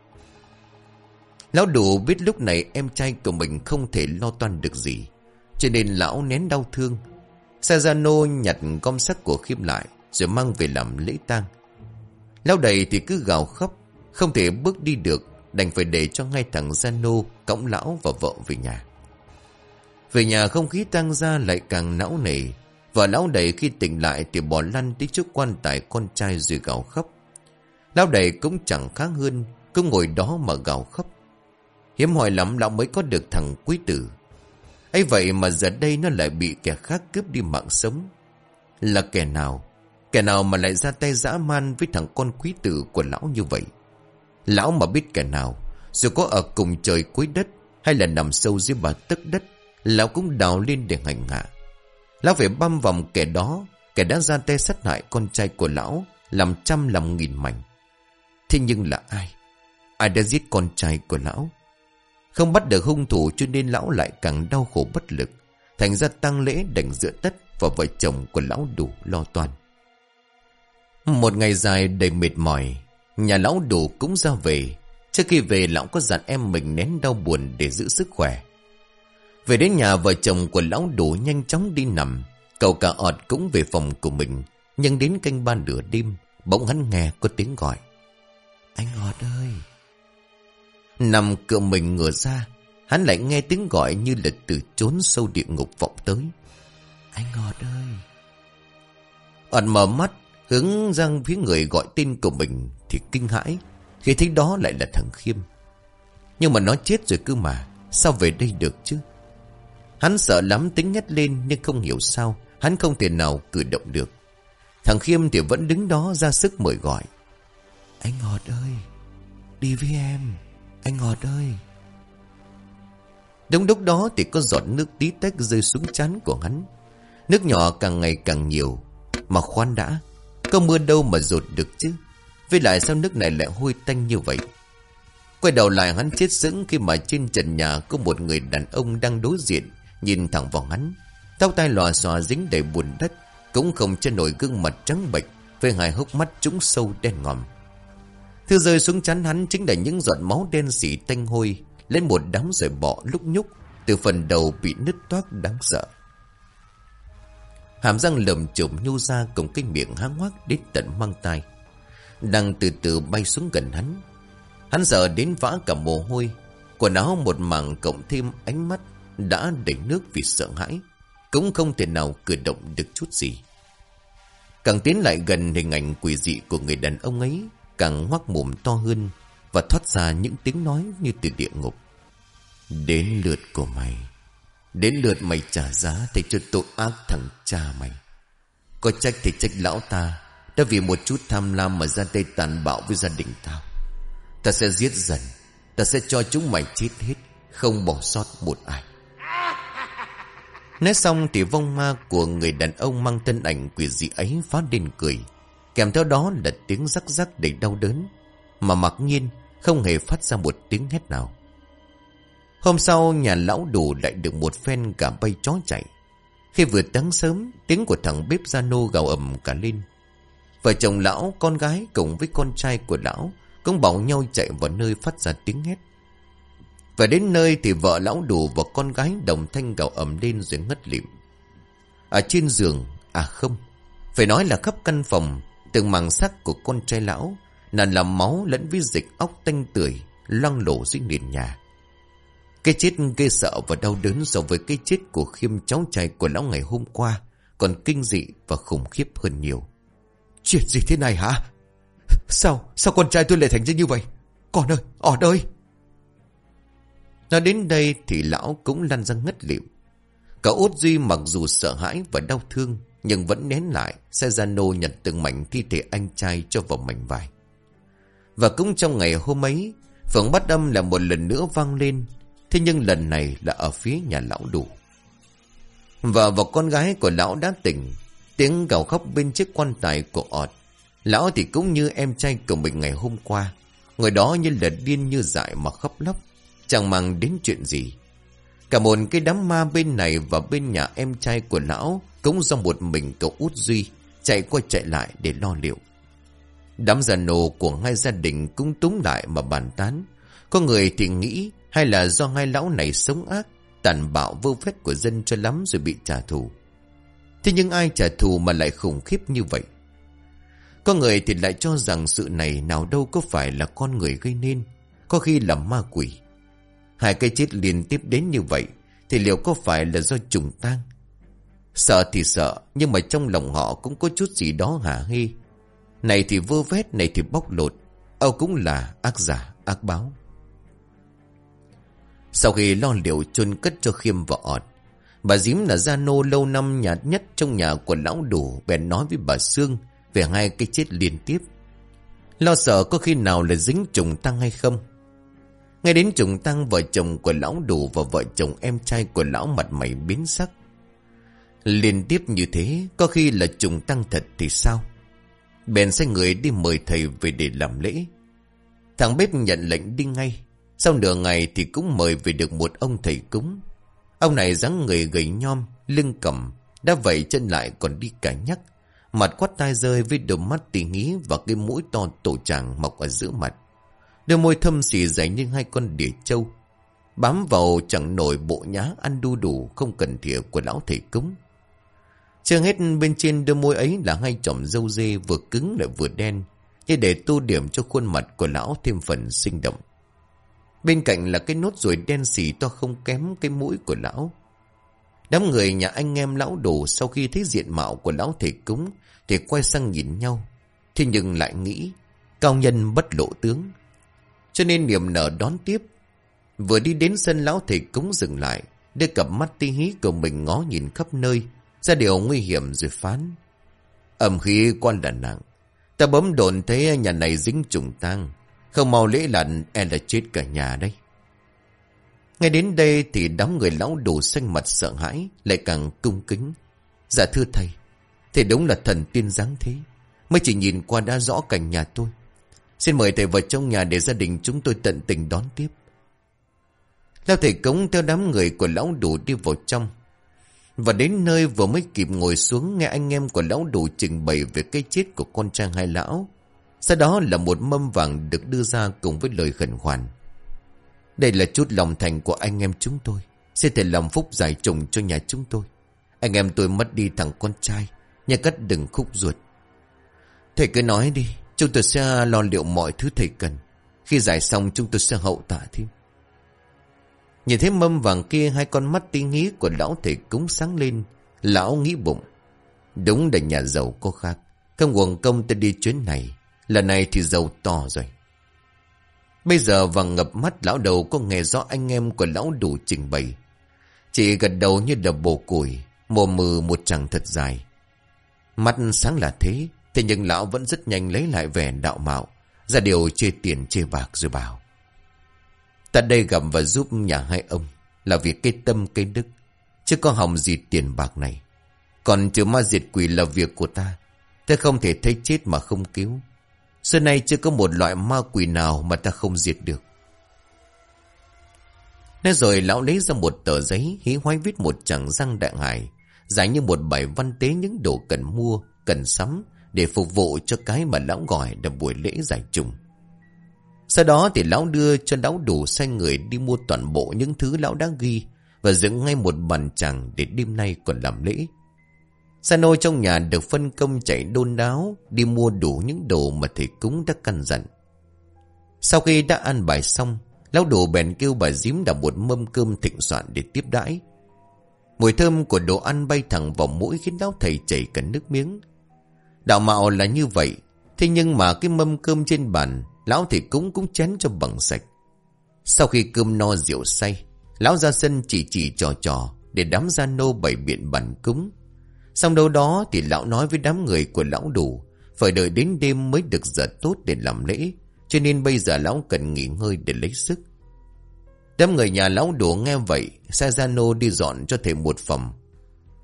Lão Đủ biết lúc này em trai của mình không thể lo toan được gì, cho nên lão nén đau thương. Sajano nhặt gom xác của Khiêm lại rồi mang về làm lễ tang. Lão Đầy thì cứ gào khóc, không thể bước đi được, đành phải để cho ngay thằng Giano cõng lão và vợ về nhà. Về nhà không khí tang ra lại càng não nề. Vợ lão Đầy khi tỉnh lại thì bò lăn tới trước quan tài con trai rồi gào khóc. Lão Đầy cũng chẳng khác hơn, cứ ngồi đó mà gào khóc. Hiếm hỏi lắm lão mới có được thằng Quý Tử. Ấy vậy mà giờ đây nó lại bị kẻ khác cướp đi mạng sống. Là kẻ nào? Kẻ nào mà lại ra tay dã man với thằng con Quý Tử của lão như vậy? Lão mà biết kẻ nào, dù có ở cùng trời cuối đất hay là nằm sâu dưới bà tấc đất, lão cũng đào lên để hành hạ. Lão phải băm vòng kẻ đó, kẻ đã ra tay sát hại con trai của lão, làm trăm làm nghìn mảnh. Thế nhưng là ai? Ai đã giết con trai của lão? Không bắt được hung thủ cho nên lão lại càng đau khổ bất lực. Thành ra tang lễ đành dựa tất vào vợ chồng của lão Đủ lo toan. Một ngày dài đầy mệt mỏi, nhà lão Đủ cũng ra về. Trước khi về lão có dặn em mình nén đau buồn để giữ sức khỏe. Về đến nhà vợ chồng của lão Đủ nhanh chóng đi nằm. Cậu cả ọt cũng về phòng của mình. Nhưng đến canh ba nửa đêm, bỗng hắn nghe có tiếng gọi. Anh ọt ơi! Nằm cựa mình ngửa ra, hắn lại nghe tiếng gọi như là từ chốn sâu địa ngục vọng tới. Anh ọt ơi! ọt mở mắt, hướng ra phía người gọi tên của mình thì kinh hãi khi thấy đó lại là thằng Khiêm. Nhưng mà nó chết rồi cơ mà, sao về đây được chứ? Hắn sợ lắm tính hét lên, nhưng không hiểu sao hắn không thể nào cử động được. Thằng Khiêm thì vẫn đứng đó ra sức mời gọi. Anh ọt ơi! Đi với em! Anh ọt ơi! Đúng lúc đó thì có giọt nước tí tách rơi xuống trán của hắn. Nước nhỏ càng ngày càng nhiều. Mà khoan đã, có mưa đâu mà dột được chứ? Với lại sao nước này lại hôi tanh như vậy? Quay đầu lại hắn chết sững khi mà trên trần nhà có một người đàn ông đang đối diện, nhìn thẳng vào hắn. Tóc tai lòa xòa dính đầy bùn đất, cũng không che nổi gương mặt trắng bệch với hai hốc mắt trũng sâu đen ngòm. Thứ rơi xuống trán hắn chính là những giọt máu đen xỉ tanh hôi, lên một đám sỏi bọ lúc nhúc từ phần đầu bị nứt toác đáng sợ. Hàm răng lởm chởm nhô ra cùng cái miệng há hoác đến tận mang tai, đang từ từ bay xuống gần hắn. Hắn sợ đến vã cả mồ hôi, quần áo một mảng cộng thêm ánh mắt đã đầy nước vì sợ hãi, cũng không thể nào cử động được chút gì. Càng tiến lại gần hình ảnh quỷ dị của người đàn ông ấy, càng ngoác mồm to hơn và thoát ra những tiếng nói như từ địa ngục. Đến lượt của mày, đến lượt mày trả giá thay cho tội ác thằng cha mày. Có trách thì trách lão ta đã vì một chút tham lam mà ra tay tàn bạo với gia đình tao. Ta sẽ giết dần, ta sẽ cho chúng mày chết hết, không bỏ sót một ai. Nói xong thì vong ma của người đàn ông mang thân ảnh quỷ dị ấy phá lên cười, kèm theo đó là tiếng rắc rắc đầy đau đớn, mà mặc nhiên không hề phát ra một tiếng hét nào. Hôm sau nhà lão Đủ lại được một phen cả bay chó chạy. Khi vừa sáng sớm, tiếng của thằng bếp Giano gào ầm cả lên. Vợ chồng lão, con gái cùng với con trai của lão cũng bảo nhau chạy vào nơi phát ra tiếng hét. Và đến nơi thì vợ lão Đủ và con gái đồng thanh gào ầm lên rồi ngất lịm. Ở trên giường, à không, phải nói là khắp căn phòng, từng mảng xác của con trai lão nàn làm máu lẫn với dịch óc tanh tưởi loang lổ dưới nền nhà. Cái chết ghê sợ và đau đớn so với cái chết của Khiêm cháu trai của lão ngày hôm qua còn kinh dị và khủng khiếp hơn nhiều. Chuyện gì thế này hả? Sao, sao con trai tôi lại thành ra như vậy? Con ơi, ọt ơi! Nói đến đây thì lão cũng lăn ra ngất lịm. Cả Út Duy mặc dù sợ hãi và đau thương nhưng vẫn nén lại. Sajano nhặt từng mảnh thi thể anh trai cho vào mảnh vải. Và cũng trong ngày hôm ấy, phường bắt âm là một lần nữa vang lên. Thế nhưng lần này là ở phía nhà lão Đủ. Vợ và con gái của lão đã tỉnh. Tiếng gào khóc bên chiếc quan tài của ọt Lão thì cũng như em trai của mình ngày hôm qua, ngồi đó như là điên như dại mà khóc lóc, chẳng mang đến chuyện gì. Cả một cái đám ma bên này và bên nhà em trai của lão cũng do một mình cậu Út Duy chạy qua chạy lại để lo liệu. Đám già nô của hai gia đình cũng túm lại mà bàn tán. Có người thì nghĩ hay là do hai lão này sống ác, tàn bạo vô phép của dân cho lắm rồi bị trả thù. Thế nhưng ai trả thù mà lại khủng khiếp như vậy? Có người thì lại cho rằng sự này nào đâu có phải là con người gây nên, có khi là ma quỷ. Hai cái chết liên tiếp đến như vậy thì liệu có phải là do trùng tang? Sợ thì sợ, nhưng mà trong lòng họ cũng có chút gì đó hả hê. Này thì vơ vét, này thì bóc lột, âu cũng là ác giả ác báo. Sau khi lo liệu chôn cất cho Khiêm và ọt, bà Dím là gia nô lâu năm nhạt nhất trong nhà của lão Đủ bèn nói với bà Sương về hai cái chết liên tiếp, lo sợ có khi nào là dính trùng tang hay không. Ngay đến trùng tang, vợ chồng của lão Đủ và vợ chồng em trai của lão mặt mày biến sắc. Liên tiếp như thế, có khi là trùng tang thật thì sao? Bèn sai người đi mời thầy về để làm lễ. Thằng bếp nhận lệnh đi ngay. Sau nửa ngày thì cũng mời về được một ông thầy cúng. Ông này dáng người gầy nhom, lưng còng, đã vậy chân lại còn đi cả nhắc, mặt quắt tai rơi với đôi mắt tỉ nghĩ và cái mũi to tổ tràng mọc ở giữa mặt. Đôi môi thâm xì dày như hai con đỉa trâu, bám vào chẳng nổi bộ nhá ăn đu đủ không cần thìa của lão thầy cúng. Chưa hết, bên trên đôi môi ấy là hai chòm râu dê vừa cứng lại vừa đen, như để tô điểm cho khuôn mặt của lão thêm phần sinh động. Bên cạnh là cái nốt ruồi đen xì to không kém cái mũi của lão. Đám người nhà anh em lão Đồ sau khi thấy diện mạo của lão thầy cúng thì quay sang nhìn nhau. Thế nhưng lại nghĩ cao nhân bất lộ tướng, cho nên niềm nở đón tiếp. Vừa đi đến sân, lão thầy cúng dừng lại, đưa cặp mắt tí hí của mình ngó nhìn khắp nơi, ra điều nguy hiểm rồi phán: Ẩm khí quan là nặng, ta bấm đồn thấy nhà này dính trùng tang, không mau lễ lặn e là chết cả nhà đây. Ngay đến đây thì đám người lão Đồ xanh mặt sợ hãi, lại càng cung kính: Dạ thưa thầy, thầy đúng là thần tiên dáng thế, mới chỉ nhìn qua đã rõ cảnh nhà tôi. Xin mời thầy vào trong nhà để gia đình chúng tôi tận tình đón tiếp. Lão thầy cúng theo đám người của lão Đủ đi vào trong. Và đến nơi vừa mới kịp ngồi xuống, nghe anh em của lão Đủ trình bày về cái chết của con trai hai lão. Sau đó là một mâm vàng được đưa ra cùng với lời khẩn khoản: Đây là chút lòng thành của anh em chúng tôi, xin thầy làm phúc giải trùng cho nhà chúng tôi. Anh em tôi mất đi thằng con trai, nhà cắt đừng khúc ruột. Thầy cứ nói đi, chúng tôi sẽ lo liệu mọi thứ thầy cần. Khi giải xong chúng tôi sẽ hậu tạ thêm. Nhìn thấy mâm vàng kia, hai con mắt tí nghĩ của lão thầy cúng sáng lên. Lão nghĩ bụng: Đúng là nhà giàu có khác, không uổng công ta đi chuyến này, lần này thì giàu to rồi. Bây giờ vàng ngập mắt, lão Đầu có nghe rõ anh em của lão Đủ trình bày, chỉ gật đầu như đập bồ củi, mồm mừ một chàng thật dài. Mắt sáng là thế, thế nhưng lão vẫn rất nhanh lấy lại vẻ đạo mạo, ra điều chê tiền chê bạc rồi bảo: Ta đây gặp và giúp nhà hai ông là vì cái tâm cái đức, chứ có hòng gì tiền bạc này. Còn trừ ma diệt quỷ là việc của ta, ta không thể thấy chết mà không cứu. Xưa nay chưa có một loại ma quỷ nào mà ta không diệt được. Nói rồi lão lấy ra một tờ giấy, hí hoái viết một tràng răng đại hải, dài như một bài văn tế những đồ cần mua, cần sắm để phục vụ cho cái mà lão gọi là buổi lễ giải trùng. Sau đó thì lão đưa cho lão Đủ sai người đi mua toàn bộ những thứ lão đã ghi và dựng ngay một bàn tràng để đêm nay còn làm lễ. Sa nô trong nhà được phân công chạy đôn đáo đi mua đủ những đồ mà thầy cúng đã căn dặn. Sau khi đã ăn bài xong, lão Đủ bèn kêu bà Dím đặt một mâm cơm thịnh soạn để tiếp đãi. Mùi thơm của đồ ăn bay thẳng vào mũi khiến lão thầy chảy cả nước miếng. Đạo mạo là như vậy, thế nhưng mà cái mâm cơm trên bàn lão thầy cúng cũng chén cho bằng sạch. Sau khi cơm no rượu say, lão ra sân chỉ chỉ trò trò để đám gia nô bày biện bàn cúng. Xong đâu đó thì lão nói với đám người của lão Đủ phải đợi đến đêm mới được giờ tốt để làm lễ, cho nên bây giờ lão cần nghỉ ngơi để lấy sức. Đám người nhà lão Đủ nghe vậy sai gia nô đi dọn cho thầy một phòng.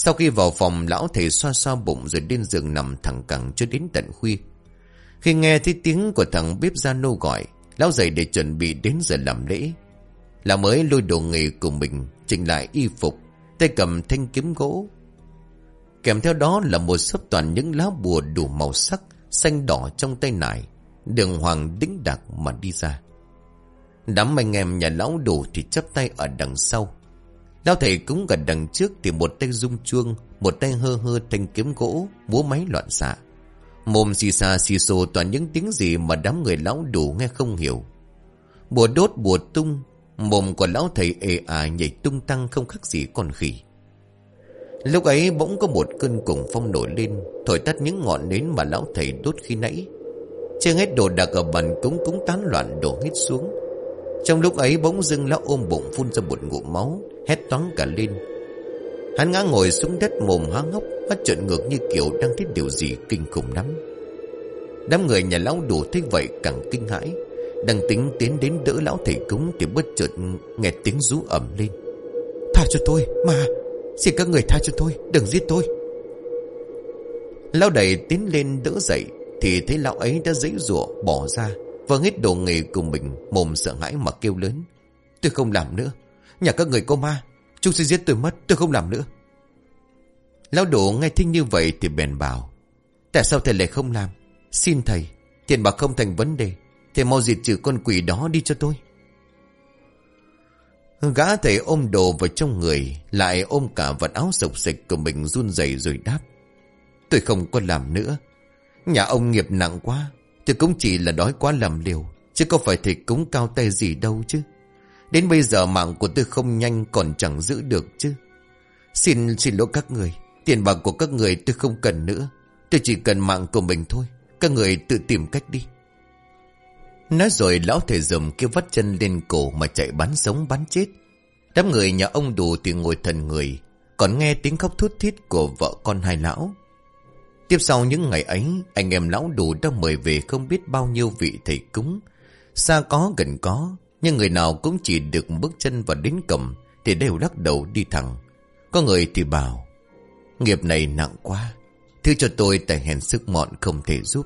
Sau khi vào phòng, lão thầy xoa xoa bụng rồi lên giường nằm thẳng cẳng cho đến tận khuya. Khi nghe thấy tiếng của thằng bếp gia nô gọi, lão dậy để chuẩn bị đến giờ làm lễ. Lão mới lôi đồ nghề của mình, chỉnh lại y phục, tay cầm thanh kiếm gỗ. Kèm theo đó là một xấp toàn những lá bùa đủ màu sắc, xanh đỏ trong tay nải, đường hoàng đĩnh đạc mà đi ra. Đám anh em nhà lão đủ thì chắp tay ở đằng sau. Lão thầy cúng gần đằng trước thì một tay rung chuông, một tay hơ hơ thanh kiếm gỗ, múa máy loạn xạ. Mồm xì xà xì xồ toàn những tiếng gì mà đám người lão đủ nghe không hiểu. Bùa đốt bùa tung, mồm của lão thầy ề à nhảy tung tăng không khác gì con khỉ. Lúc ấy bỗng có một cơn cuồng phong nổi lên, thổi tắt những ngọn nến mà lão thầy đốt khi nãy. Trên hết đồ đạc ở bàn cúng cũng tán loạn đổ hết xuống. Trong lúc ấy bỗng dưng lão ôm bụng phun ra một ngụm máu, hét toáng cả lên. Hắn ngã ngồi xuống đất, mồm há hốc, mắt trợn ngược như kiểu đang thấy điều gì kinh khủng lắm. Đám người nhà lão đủ thấy vậy càng kinh hãi, đang tính tiến đến đỡ lão thầy cúng thì bất chợt nghe tiếng rú ầm lên. Tha cho tôi, mà xin các người tha cho tôi, đừng giết tôi. Lão đẩy tiến lên đỡ dậy thì thấy lão ấy đã giãy giụa bỏ ra và hết đồ nghề của mình, mồm sợ hãi mà kêu lớn. Tôi không làm nữa, nhà các người có ma, chúng sẽ giết tôi mất, tôi không làm nữa. Lão đủ nghe听như vậy thì bèn bảo: Tại sao thầy lại không làm? Xin thầy, tiền bạc không thành vấn đề, thầy mau diệt trừ con quỷ đó đi cho tôi. Gã thầy ôm đồ vào trong người, lại ôm cả vật áo sộc sạch của mình run rẩy rồi đáp: Tôi không có làm nữa. Nhà ông nghiệp nặng quá, tôi cũng chỉ là đói quá làm liều, chứ có phải thầy cúng cao tay gì đâu chứ. Đến bây giờ mạng của tôi không nhanh còn chẳng giữ được chứ. Xin xin lỗi các người, tiền bạc của các người tôi không cần nữa, tôi chỉ cần mạng của mình thôi, các người tự tìm cách đi. Nói rồi lão thầy dùm kêu vắt chân lên cổ mà chạy bắn sống bắn chết. Đám người nhà ông đủ thì ngồi thần người, còn nghe tiếng khóc thút thít của vợ con hai lão. Tiếp sau những ngày ấy, anh em lão đủ đã mời về không biết bao nhiêu vị thầy cúng, xa có gần có, nhưng người nào cũng chỉ được bước chân vào đến cổng thì đều lắc đầu đi thẳng. Có người thì bảo: Nghiệp này nặng quá, thứ cho tôi tài hèn sức mọn không thể giúp.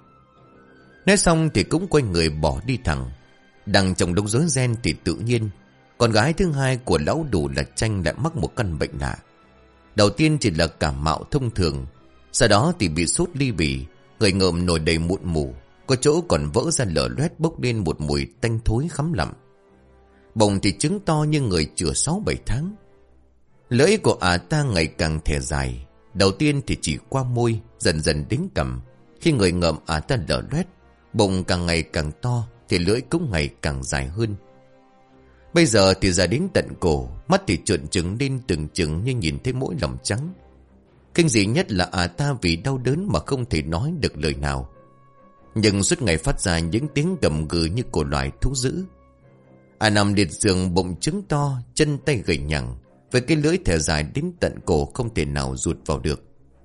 Nói xong thì cũng quay người bỏ đi thẳng. Đang trong đống rối ren thì tự nhiên con gái thứ hai của lão đủ là Tranh lại mắc một căn bệnh lạ. Đầu tiên chỉ là cảm mạo thông thường, sau đó thì bị sốt ly bì, người ngợm nổi đầy mụn mủ, có chỗ còn vỡ ra lở loét bốc lên một mùi tanh thối khắm lặm. Bồng thì trứng to như người chữa sáu bảy tháng. Lưỡi của ả ta ngày càng thẻ dài, đầu tiên thì chỉ qua môi, dần dần đến cằm. Khi người ngợm ả ta lở loét, bụng càng ngày càng to thì lưỡi cũng ngày càng dài hơn. Bây giờ thì dài đến tận cổ, mắt thì trợn trừng lên từng chừng như nhìn thấy mỗi lòng trắng. Kinh dị nhất là ả ta vì đau đớn mà không thể nói được lời nào, nhưng suốt ngày phát ra những tiếng gầm gừ như của loài thú dữ. Ả nằm liệt giường, bụng trứng to, chân tay gầy nhằng, với cái lưỡi thẻ dài đến tận cổ không thể nào rụt vào được.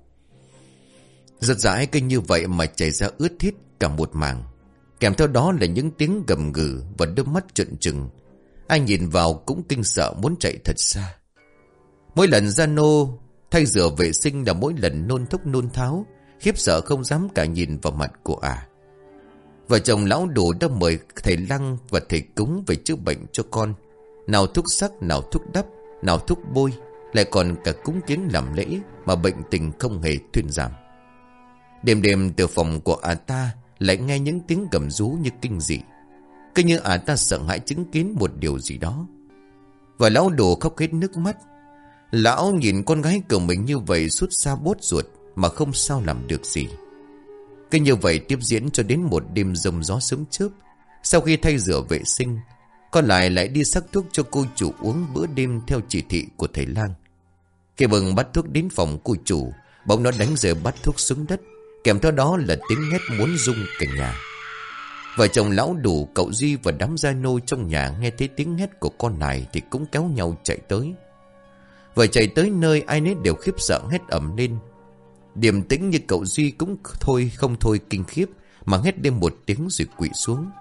Giật dãi kinh như vậy mà chảy ra ướt thít cả một mảng, kèm theo đó là những tiếng gầm gừ và đôi mắt trợn trừng. Ai nhìn vào cũng kinh sợ muốn chạy thật xa. Mỗi lần ra nô thay rửa vệ sinh là mỗi lần nôn thốc nôn tháo, khiếp sợ không dám cả nhìn vào mặt của ả. Vợ chồng lão đủ đã mời thầy Lăng và thầy cúng về chữa bệnh cho con. Nào thuốc sắc, nào thuốc đắp, nào thuốc bôi, lại còn cả cúng kiến làm lễ, mà bệnh tình không hề thuyên giảm. Đêm đêm từ phòng của ả ta lại nghe những tiếng gầm rú như kinh dị, cứ như ả ta sợ hãi chứng kiến một điều gì đó. Và lão đủ khóc hết nước mắt. Lão nhìn con gái của mình như vậy suốt xa bốt ruột mà không sao làm được gì. Cứ như vậy tiếp diễn cho đến một đêm rông gió sớm chớp. Sau khi thay rửa vệ sinh, con lại lại đi sắc thuốc cho cô chủ uống bữa đêm theo chỉ thị của thầy Lang. Khi bừng bát thuốc đến phòng cô chủ, bỗng nó đánh rơi bát thuốc xuống đất, kèm theo đó là tiếng hét muốn rung cả nhà. Vợ chồng lão đủ, cậu Duy và đám gia nô trong nhà nghe thấy tiếng hét của con này thì cũng kéo nhau chạy tới. Vừa chạy tới nơi, ai nấy đều khiếp sợ hét ầm lên. Điềm tĩnh như cậu Duy cũng thôi không thôi kinh khiếp mà hét lên một tiếng rồi quỵ xuống.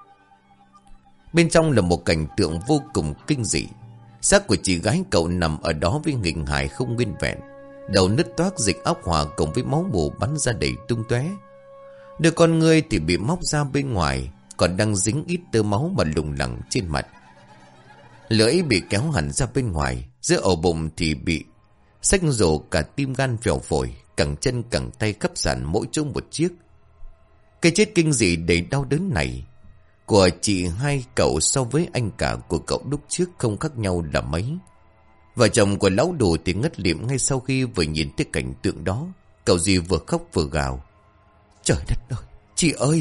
Bên trong là một cảnh tượng vô cùng kinh dị. Xác của chị gái cậu nằm ở đó với hình hài không nguyên vẹn, Đầu nứt toác, dịch óc hòa cùng với máu mù bắn ra đầy tung tóe. Đôi con ngươi thì bị móc ra bên ngoài, còn đang dính ít tơ máu mà lủng lẳng trên mặt. Lưỡi bị kéo hẳn ra bên ngoài, giữa ổ bụng thì bị xách rổ cả tim gan phèo phổi, cẳng chân cẳng tay khắp sản mỗi chỗ một chiếc. Cái chết kinh dị đầy đau đớn này của chị hai cậu so với anh cả của cậu lúc trước không khác nhau là mấy. Vợ chồng của lão Đủ thì ngất lịm ngay sau khi vừa nhìn thấy cảnh tượng đó. Cậu Duy vừa khóc vừa gào: "Trời đất ơi, chị ơi!"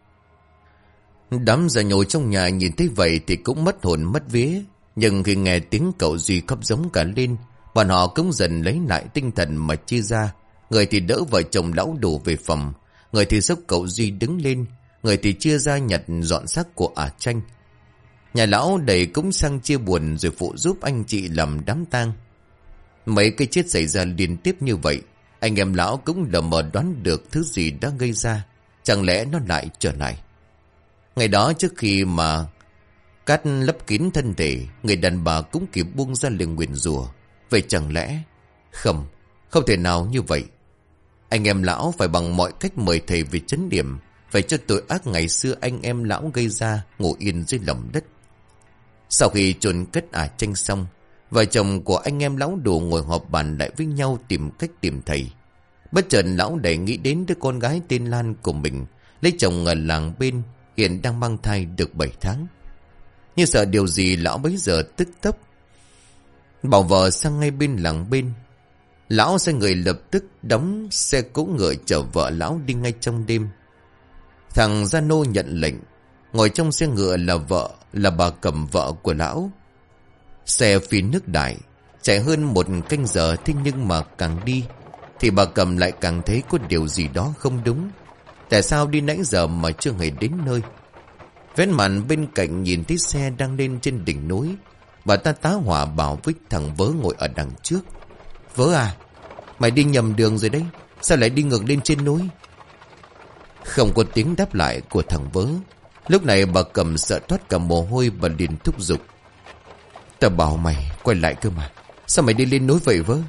Đám già nhồi trong nhà nhìn thấy vậy thì cũng mất hồn mất vía. Nhưng khi nghe tiếng cậu Duy khóc giống cả lên, bọn họ cũng dần lấy lại tinh thần mà chia ra. Người thì đỡ vợ chồng lão Đủ về phòng, người thì giúp cậu Duy đứng lên, người thì chia ra nhặt dọn xác của ả Tranh. Nhà lão đầy cũng sang chia buồn rồi phụ giúp anh chị làm đám tang. Mấy cái chết xảy ra liên tiếp như vậy, anh em lão cũng lờ mờ đoán được thứ gì đã gây ra. Chẳng lẽ nó lại trở lại? Ngày đó trước khi mà cát lấp kín thân thể, người đàn bà cũng kịp buông ra lời nguyền rủa. Vậy chẳng lẽ... Không, không thể nào như vậy. Anh em lão phải bằng mọi cách mời thầy về trấn điểm, phải cho tội ác ngày xưa anh em lão gây ra ngủ yên dưới lòng đất. Sau khi chôn cất ả Tranh xong, vợ chồng của anh em lão Đủ ngồi họp bàn lại với nhau tìm cách tìm thầy. Bất chợt lão đầy nghĩ đến đứa con gái tên Lan của mình, lấy chồng ở làng bên, hiện đang mang thai được bảy tháng. Như sợ điều gì, lão bấy giờ tức tốc bảo vợ sang ngay bên làng bên. Lão sai người lập tức đóng xe cỗ ngựa chở vợ lão đi ngay trong đêm. Thằng Gia Nô nhận lệnh, ngồi trong xe ngựa là vợ, là bà Cẩm, vợ của lão. Xe phi nước đại, chạy hơn một canh giờ, thế nhưng mà càng đi thì bà Cẩm lại càng thấy có điều gì đó không đúng. Tại sao đi nãy giờ mà chưa hề đến nơi? Vén màn bên cạnh nhìn thấy xe đang lên trên đỉnh núi. Bà ta tá hỏa bảo với thằng Vớ ngồi ở đằng trước: "Vớ à, mày đi nhầm đường rồi đấy, sao lại đi ngược lên trên núi?" Không có tiếng đáp lại của thằng Vớ. Lúc này bà Cẩm sợ thoát cả mồ hôi, bà liền thúc giục: "Tao bảo mày quay lại cơ mà, sao mày đi lên núi vậy Vớ?"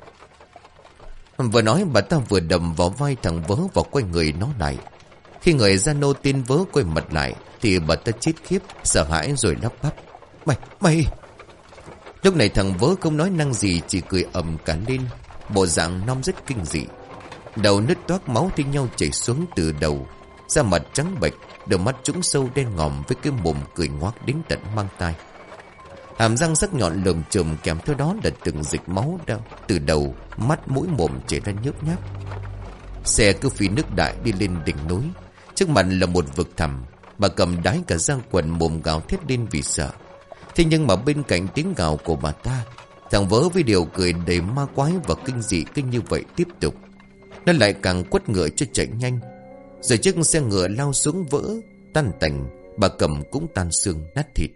Vừa nói bà ta vừa đầm vào vai thằng Vớ và quay người nó lại. Khi người Gia Nô tên Vớ quay mặt lại thì bà ta chết khiếp, sợ hãi rồi lắp bắp: Mày, mày... Lúc này thằng Vớ không nói năng gì, chỉ cười ầm cả lên, bộ dạng non rất kinh dị. Đầu nứt toác, máu thi nhau chảy xuống từ đầu, da mặt trắng bệch, đôi mắt trũng sâu đen ngòm với cái mồm cười ngoác đến tận mang tai. Hàm răng sắc nhọn lởm chởm, kèm theo đó là từng dịch máu đau từ đầu, mắt, mũi, mồm chảy ra nhớp nháp. Xe cứ phi nước đại đi lên đỉnh núi. Trước mặt là một vực thẳm. Bà Cầm đái cả da quần, mồm gào thét lên vì sợ. Thế nhưng mà bên cạnh tiếng gào của bà ta, thằng Vớ với điều cười đầy ma quái và kinh dị kinh như vậy tiếp tục. Nó lại càng quất ngựa cho chạy nhanh. Rồi chiếc xe ngựa lao xuống vỡ tan tành. Bà Cầm cũng tan xương nát thịt.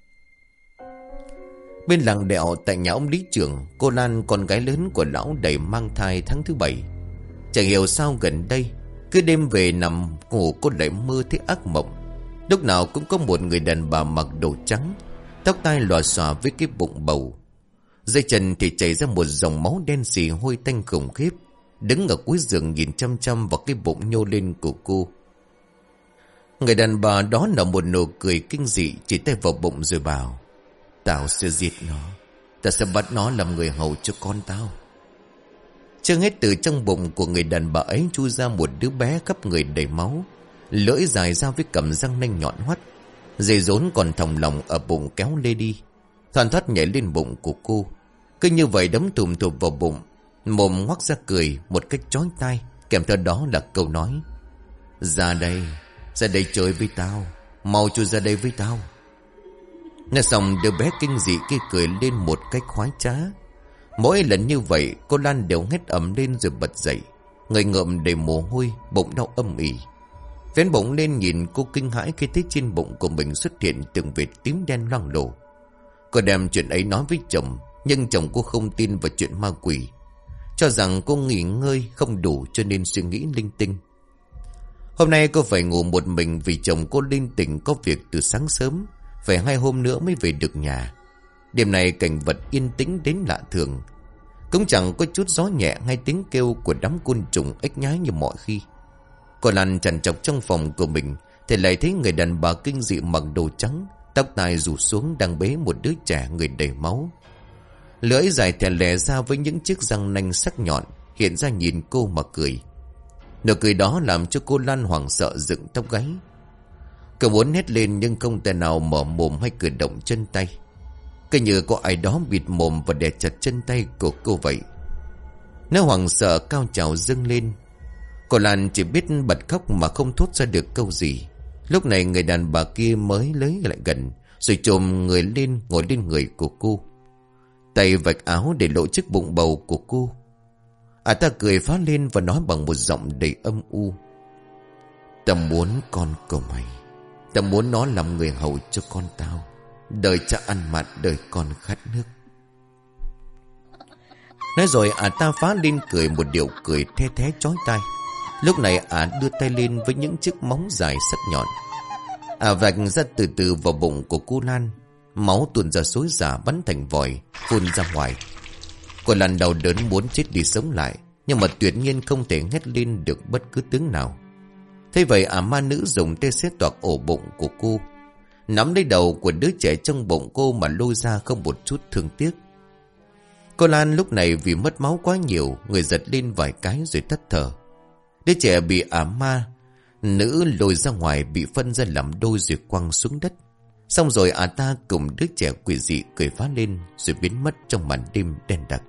Bên làng đẹo tại nhà ông lý trưởng, cô Lan, con gái lớn của lão, đầy mang thai tháng thứ bảy. Chẳng hiểu sao gần đây cứ đêm về nằm ngủ cô lại mơ thấy ác mộng. Lúc nào cũng có một người đàn bà mặc đồ trắng, tóc tai lòa xòa với cái bụng bầu. Dây chân thì chảy ra một dòng máu đen xì hôi tanh khủng khiếp, đứng ở cuối giường nhìn chăm chăm vào cái bụng nhô lên của cô. Người đàn bà đó nở một nụ cười kinh dị, chỉ tay vào bụng rồi bảo: "Tao sẽ giết nó, tao sẽ bắt nó làm người hầu cho con tao." Chưa hết, từ trong bụng của người đàn bà ấy chui ra một đứa bé khắp người đầy máu, lưỡi dài ra với cằm răng nanh nhọn hoắt. Dây rốn còn thòng lọng ở bụng kéo lê đi, thoăn thoắt nhảy lên bụng của cô. Cứ như vậy đấm thùm thụp vào bụng, mồm ngoác ra cười một cách chói tai, kèm theo đó là câu nói: "Ra đây, ra đây chơi với tao, mau chui ra đây với tao." Nói xong, đứa bé kinh dị kia cười lên một cách khoái trá. Mỗi lần như vậy, cô Lan đều hét ầm lên rồi bật dậy, người ngợm đầy mồ hôi, bụng đau âm ỉ. Vén bụng lên nhìn, cô kinh hãi khi thấy trên bụng của mình xuất hiện từng vệt tím đen loang lổ. Cô đem chuyện ấy nói với chồng, nhưng chồng cô không tin vào chuyện ma quỷ, cho rằng cô nghỉ ngơi không đủ cho nên suy nghĩ linh tinh. Hôm nay cô phải ngủ một mình vì chồng cô linh tỉnh có việc từ sáng sớm, phải hai hôm nữa mới về được nhà. Đêm nay cảnh vật yên tĩnh đến lạ thường. Cũng chẳng có chút gió nhẹ hay tiếng kêu của đám côn trùng ếch nhái như mọi khi. Cô Lan trằn trọc trong phòng của mình thì lại thấy người đàn bà kinh dị mặc đồ trắng, tóc tai rủ xuống, đang bế một đứa trẻ người đầy máu. Lưỡi dài thè lè ra với những chiếc răng nanh sắc nhọn hiện ra nhìn cô mà cười. Nụ cười đó làm cho cô Lan hoảng sợ dựng tóc gáy. Cô muốn hét lên nhưng không thể nào mở mồm hay cử động chân tay. Cứ như có ai đó bịt mồm và đè chặt chân tay của cô vậy. Nó hoảng sợ cao trào dâng lên. Cô Lan chỉ biết bật khóc mà không thốt ra được câu gì. Lúc này người đàn bà kia mới lấy lại gần, rồi chồm người lên ngồi lên người của cô, tay vạch áo để lộ chiếc bụng bầu của cô. À ta cười phá lên và nói bằng một giọng đầy âm u: "Ta muốn con của mày, ta muốn nó làm người hầu cho con tao. Đời cha ăn mặn, đời con khát nước." Nói rồi à ta phá lên cười một điệu cười the thé chói tai. Lúc này à đưa tay lên với những chiếc móng dài sắc nhọn. À vạch ra từ từ vào bụng của cô Lan. Máu tuôn ra xối xả bắn thành vòi phun ra ngoài. Cô Lan đau đớn muốn chết đi sống lại, nhưng mà tuyệt nhiên không thể hét lên được bất cứ tiếng nào. Thế vậy à ma nữ dùng tay xé toạc ổ bụng của cô, nắm lấy đầu của đứa trẻ trong bụng cô mà lôi ra không một chút thương tiếc. Cô Lan lúc này vì mất máu quá nhiều, người giật lên vài cái rồi tắt thở. Đứa trẻ bị ả ma nữ lôi ra ngoài, bị phân ra làm đôi rồi quăng xuống đất. Xong rồi ả ta cùng đứa trẻ quỷ dị cười phá lên rồi biến mất trong màn đêm đen đặc.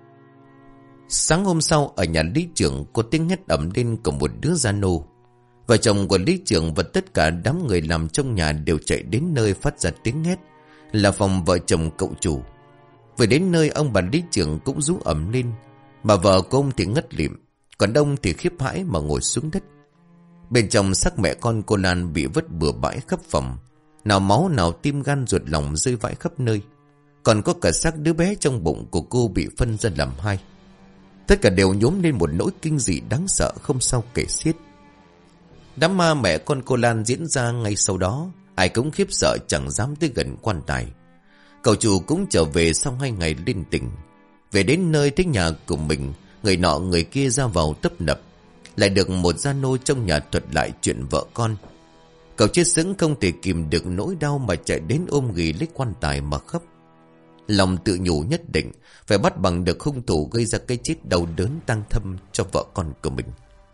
Sáng hôm sau ở nhà lý trưởng có tiếng hét ầm lên của một đứa gia nô. Vợ chồng của lý trưởng và tất cả đám người làm trong nhà đều chạy đến nơi phát ra tiếng hét, là phòng vợ chồng cậu chủ. Vừa đến nơi ông bà lý trưởng cũng rú ầm lên, mà vợ của ông thì ngất lịm, còn ông thì khiếp hãi mà ngồi xuống đất. Bên trong xác mẹ con cô Lan bị vứt bừa bãi khắp phòng, nào máu nào tim gan ruột lòng rơi vãi khắp nơi. Còn có cả xác đứa bé trong bụng của cô bị phân ra làm hai. Tất cả đều nhốm lên một nỗi kinh dị đáng sợ không sao kể xiết. Đám ma mẹ con cô Lan diễn ra ngay sau đó, ai cũng khiếp sợ chẳng dám tới gần quan tài. Cậu chủ cũng trở về sau hai ngày liên tỉnh. Về đến nơi thấy nhà của mình, người nọ người kia ra vào tấp nập, lại được một gia nô trong nhà thuật lại chuyện vợ con. Cậu chết sững không thể kìm được nỗi đau mà chạy đến ôm ghì lấy quan tài mà khóc. Lòng tự nhủ nhất định phải bắt bằng được hung thủ gây ra cái chết đau đớn tang thâm cho vợ con của mình.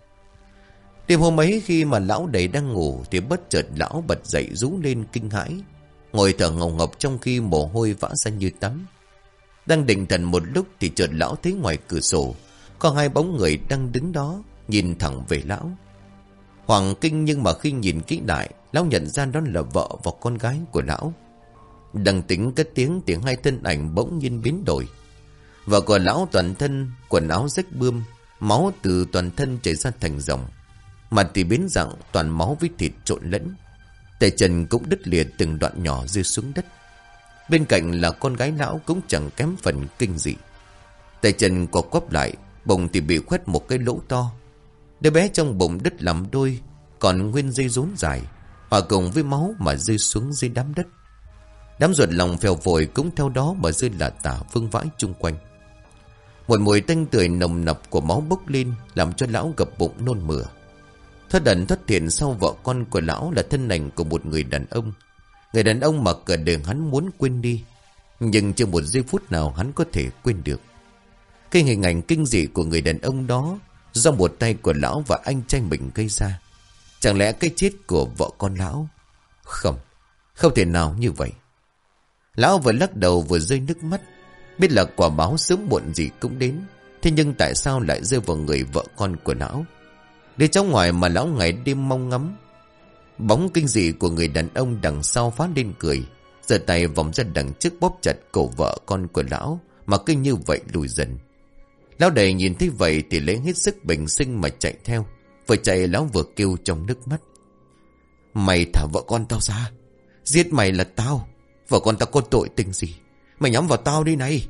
Đêm hôm ấy khi mà lão đầy đang ngủ thì bất chợt lão bật dậy rú lên kinh hãi, ngồi thở ngầu ngọc trong khi mồ hôi vã ra như tắm. Đang định thần một lúc thì chợt lão thấy ngoài cửa sổ có hai bóng người đang đứng đó nhìn thẳng về lão. Hoàng kinh nhưng mà khi nhìn kỹ lại, lão nhận ra đó là vợ và con gái của lão. Đang tính cất tiếng thì hai thân ảnh bỗng nhiên biến đổi. Vợ của lão toàn thân quần áo rách bươm, máu từ toàn thân chảy ra thành dòng. Mặt thì biến dạng toàn máu với thịt trộn lẫn. Tay chân cũng đứt lìa từng đoạn nhỏ rơi xuống đất. Bên cạnh là con gái lão cũng chẳng kém phần kinh dị. Tay chân co quắp lại, bụng thì bị khoét một cái lỗ to. Đứa bé trong bụng đứt làm đôi, còn nguyên dây rốn dài, hòa cùng với máu mà rơi xuống dưới đám đất. Đám ruột lòng phèo phổi cũng theo đó mà rơi lả tả vương vãi chung quanh. Một mùi tanh tưởi nồng nặc của máu bốc lên, làm cho lão gập bụng nôn mửa. Thất ẩn thất thiện sau vợ con của lão là thân ảnh của một người đàn ông. Người đàn ông mà cả đời hắn muốn quên đi, nhưng chưa một giây phút nào hắn có thể quên được. Cái hình ảnh kinh dị của người đàn ông đó do một tay của lão và anh trai mình gây ra. Chẳng lẽ cái chết của vợ con lão? Không, không thể nào như vậy. Lão vừa lắc đầu vừa rơi nước mắt, biết là quả báo sớm muộn gì cũng đến. Thế nhưng tại sao lại rơi vào người vợ con của lão? Đứa cháu ngoài mà lão ngày đêm mong ngắm. Bóng kinh dị của người đàn ông đằng sau phát lên cười, giơ tay vòng ra đằng trước bóp chặt cổ vợ con của lão, mà cứ như vậy lùi dần. Lão đầy nhìn thấy vậy thì lấy hết sức bình sinh mà chạy theo. Vừa chạy lão vừa kêu trong nước mắt: "Mày thả vợ con tao ra, giết mày là tao. Vợ con tao có tội tình gì, mày nhắm vào tao đi này."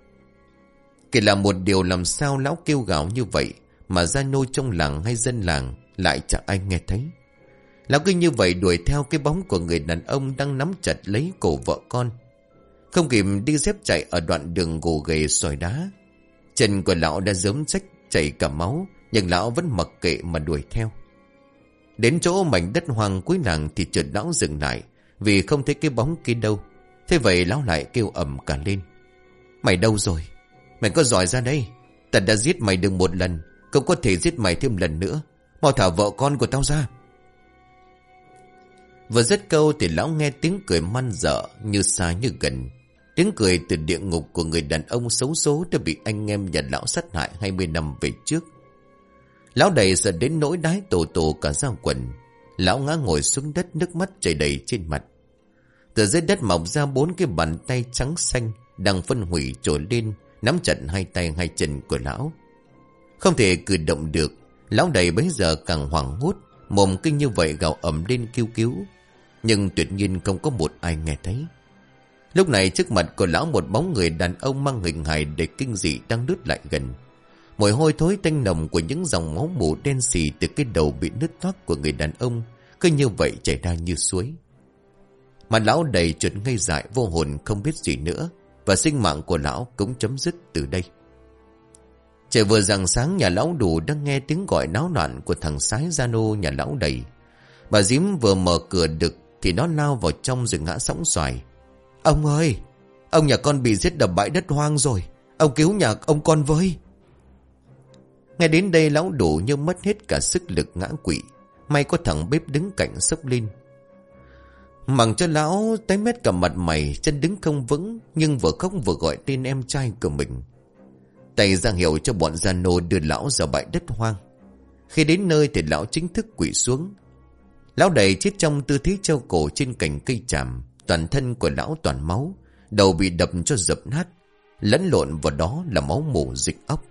Kể là một điều làm sao lão kêu gào như vậy mà gia nô trong làng hay dân làng lại chẳng ai nghe thấy. Lão cứ như vậy đuổi theo cái bóng của người đàn ông đang nắm chặt lấy cổ vợ con. Không kịp đi dép chạy ở đoạn đường gồ ghề sỏi đá, Chân của lão đã rớm rách chảy cả máu, nhưng lão vẫn mặc kệ mà đuổi theo. Đến chỗ mảnh đất hoang cuối làng thì chợt lão dừng lại, vì không thấy cái bóng kia đâu. Thế vậy lão lại kêu ầm cả lên. Mày đâu rồi? Mày có giỏi ra đây. Ta đã giết mày được một lần, không có thể giết mày thêm lần nữa. Mau thả vợ con của tao ra. Vừa dứt câu thì lão nghe tiếng cười man dợ, như xa như gần. Tiếng cười từ địa ngục của người đàn ông xấu số đã bị anh em nhà lão sát hại hai mươi năm về trước. Lão đầy sợ đến nỗi đái tổ tổ cả da quần. Lão ngã ngồi xuống đất, nước mắt chảy đầy trên mặt. Từ dưới đất mọc ra bốn cái bàn tay trắng xanh đang phân hủy trồi lên, nắm chặt hai tay hai chân của lão. Không thể cử động được. Lão đầy bấy giờ càng hoảng hốt, mồm kinh như vậy gào ầm lên kêu cứu. Nhưng tuyệt nhiên không có một ai nghe thấy. Lúc này trước mặt của lão một bóng người đàn ông mang hình hài để kinh dị đang lướt lại gần. Mùi hôi thối tanh nồng của những dòng máu mù đen xì từ cái đầu bị nứt toác của người đàn ông cứ như vậy chảy ra như suối. Mà lão đầy chợt ngây dại vô hồn không biết gì nữa, và sinh mạng của lão cũng chấm dứt từ đây. Trời vừa rạng sáng, nhà lão Đủ đang nghe tiếng gọi náo loạn của thằng sái gia nô nhà lão đầy. Bà Dím vừa mở cửa được thì nó lao vào trong rồi ngã sõng xoài. Ông ơi! Ông nhà con bị giết ở bãi đất hoang rồi. Ông cứu nhà ông con với. Nghe đến đây lão Đủ như mất hết cả sức lực ngã quỵ. May có thằng bếp đứng cạnh xốc lên. Mằng cho lão tái mét cả mặt mày, chân đứng không vững, nhưng vừa khóc vừa gọi tên em trai của mình. Tay ra hiệu cho bọn gia nô đưa lão ra bãi đất hoang. Khi đến nơi thì lão chính thức quỵ xuống. Lão đầy chết trong tư thế treo cổ trên cành cây tràm. Toàn thân của lão toàn máu, đầu bị đập cho dập nát, lẫn lộn vào đó là máu mủ dịch ốc.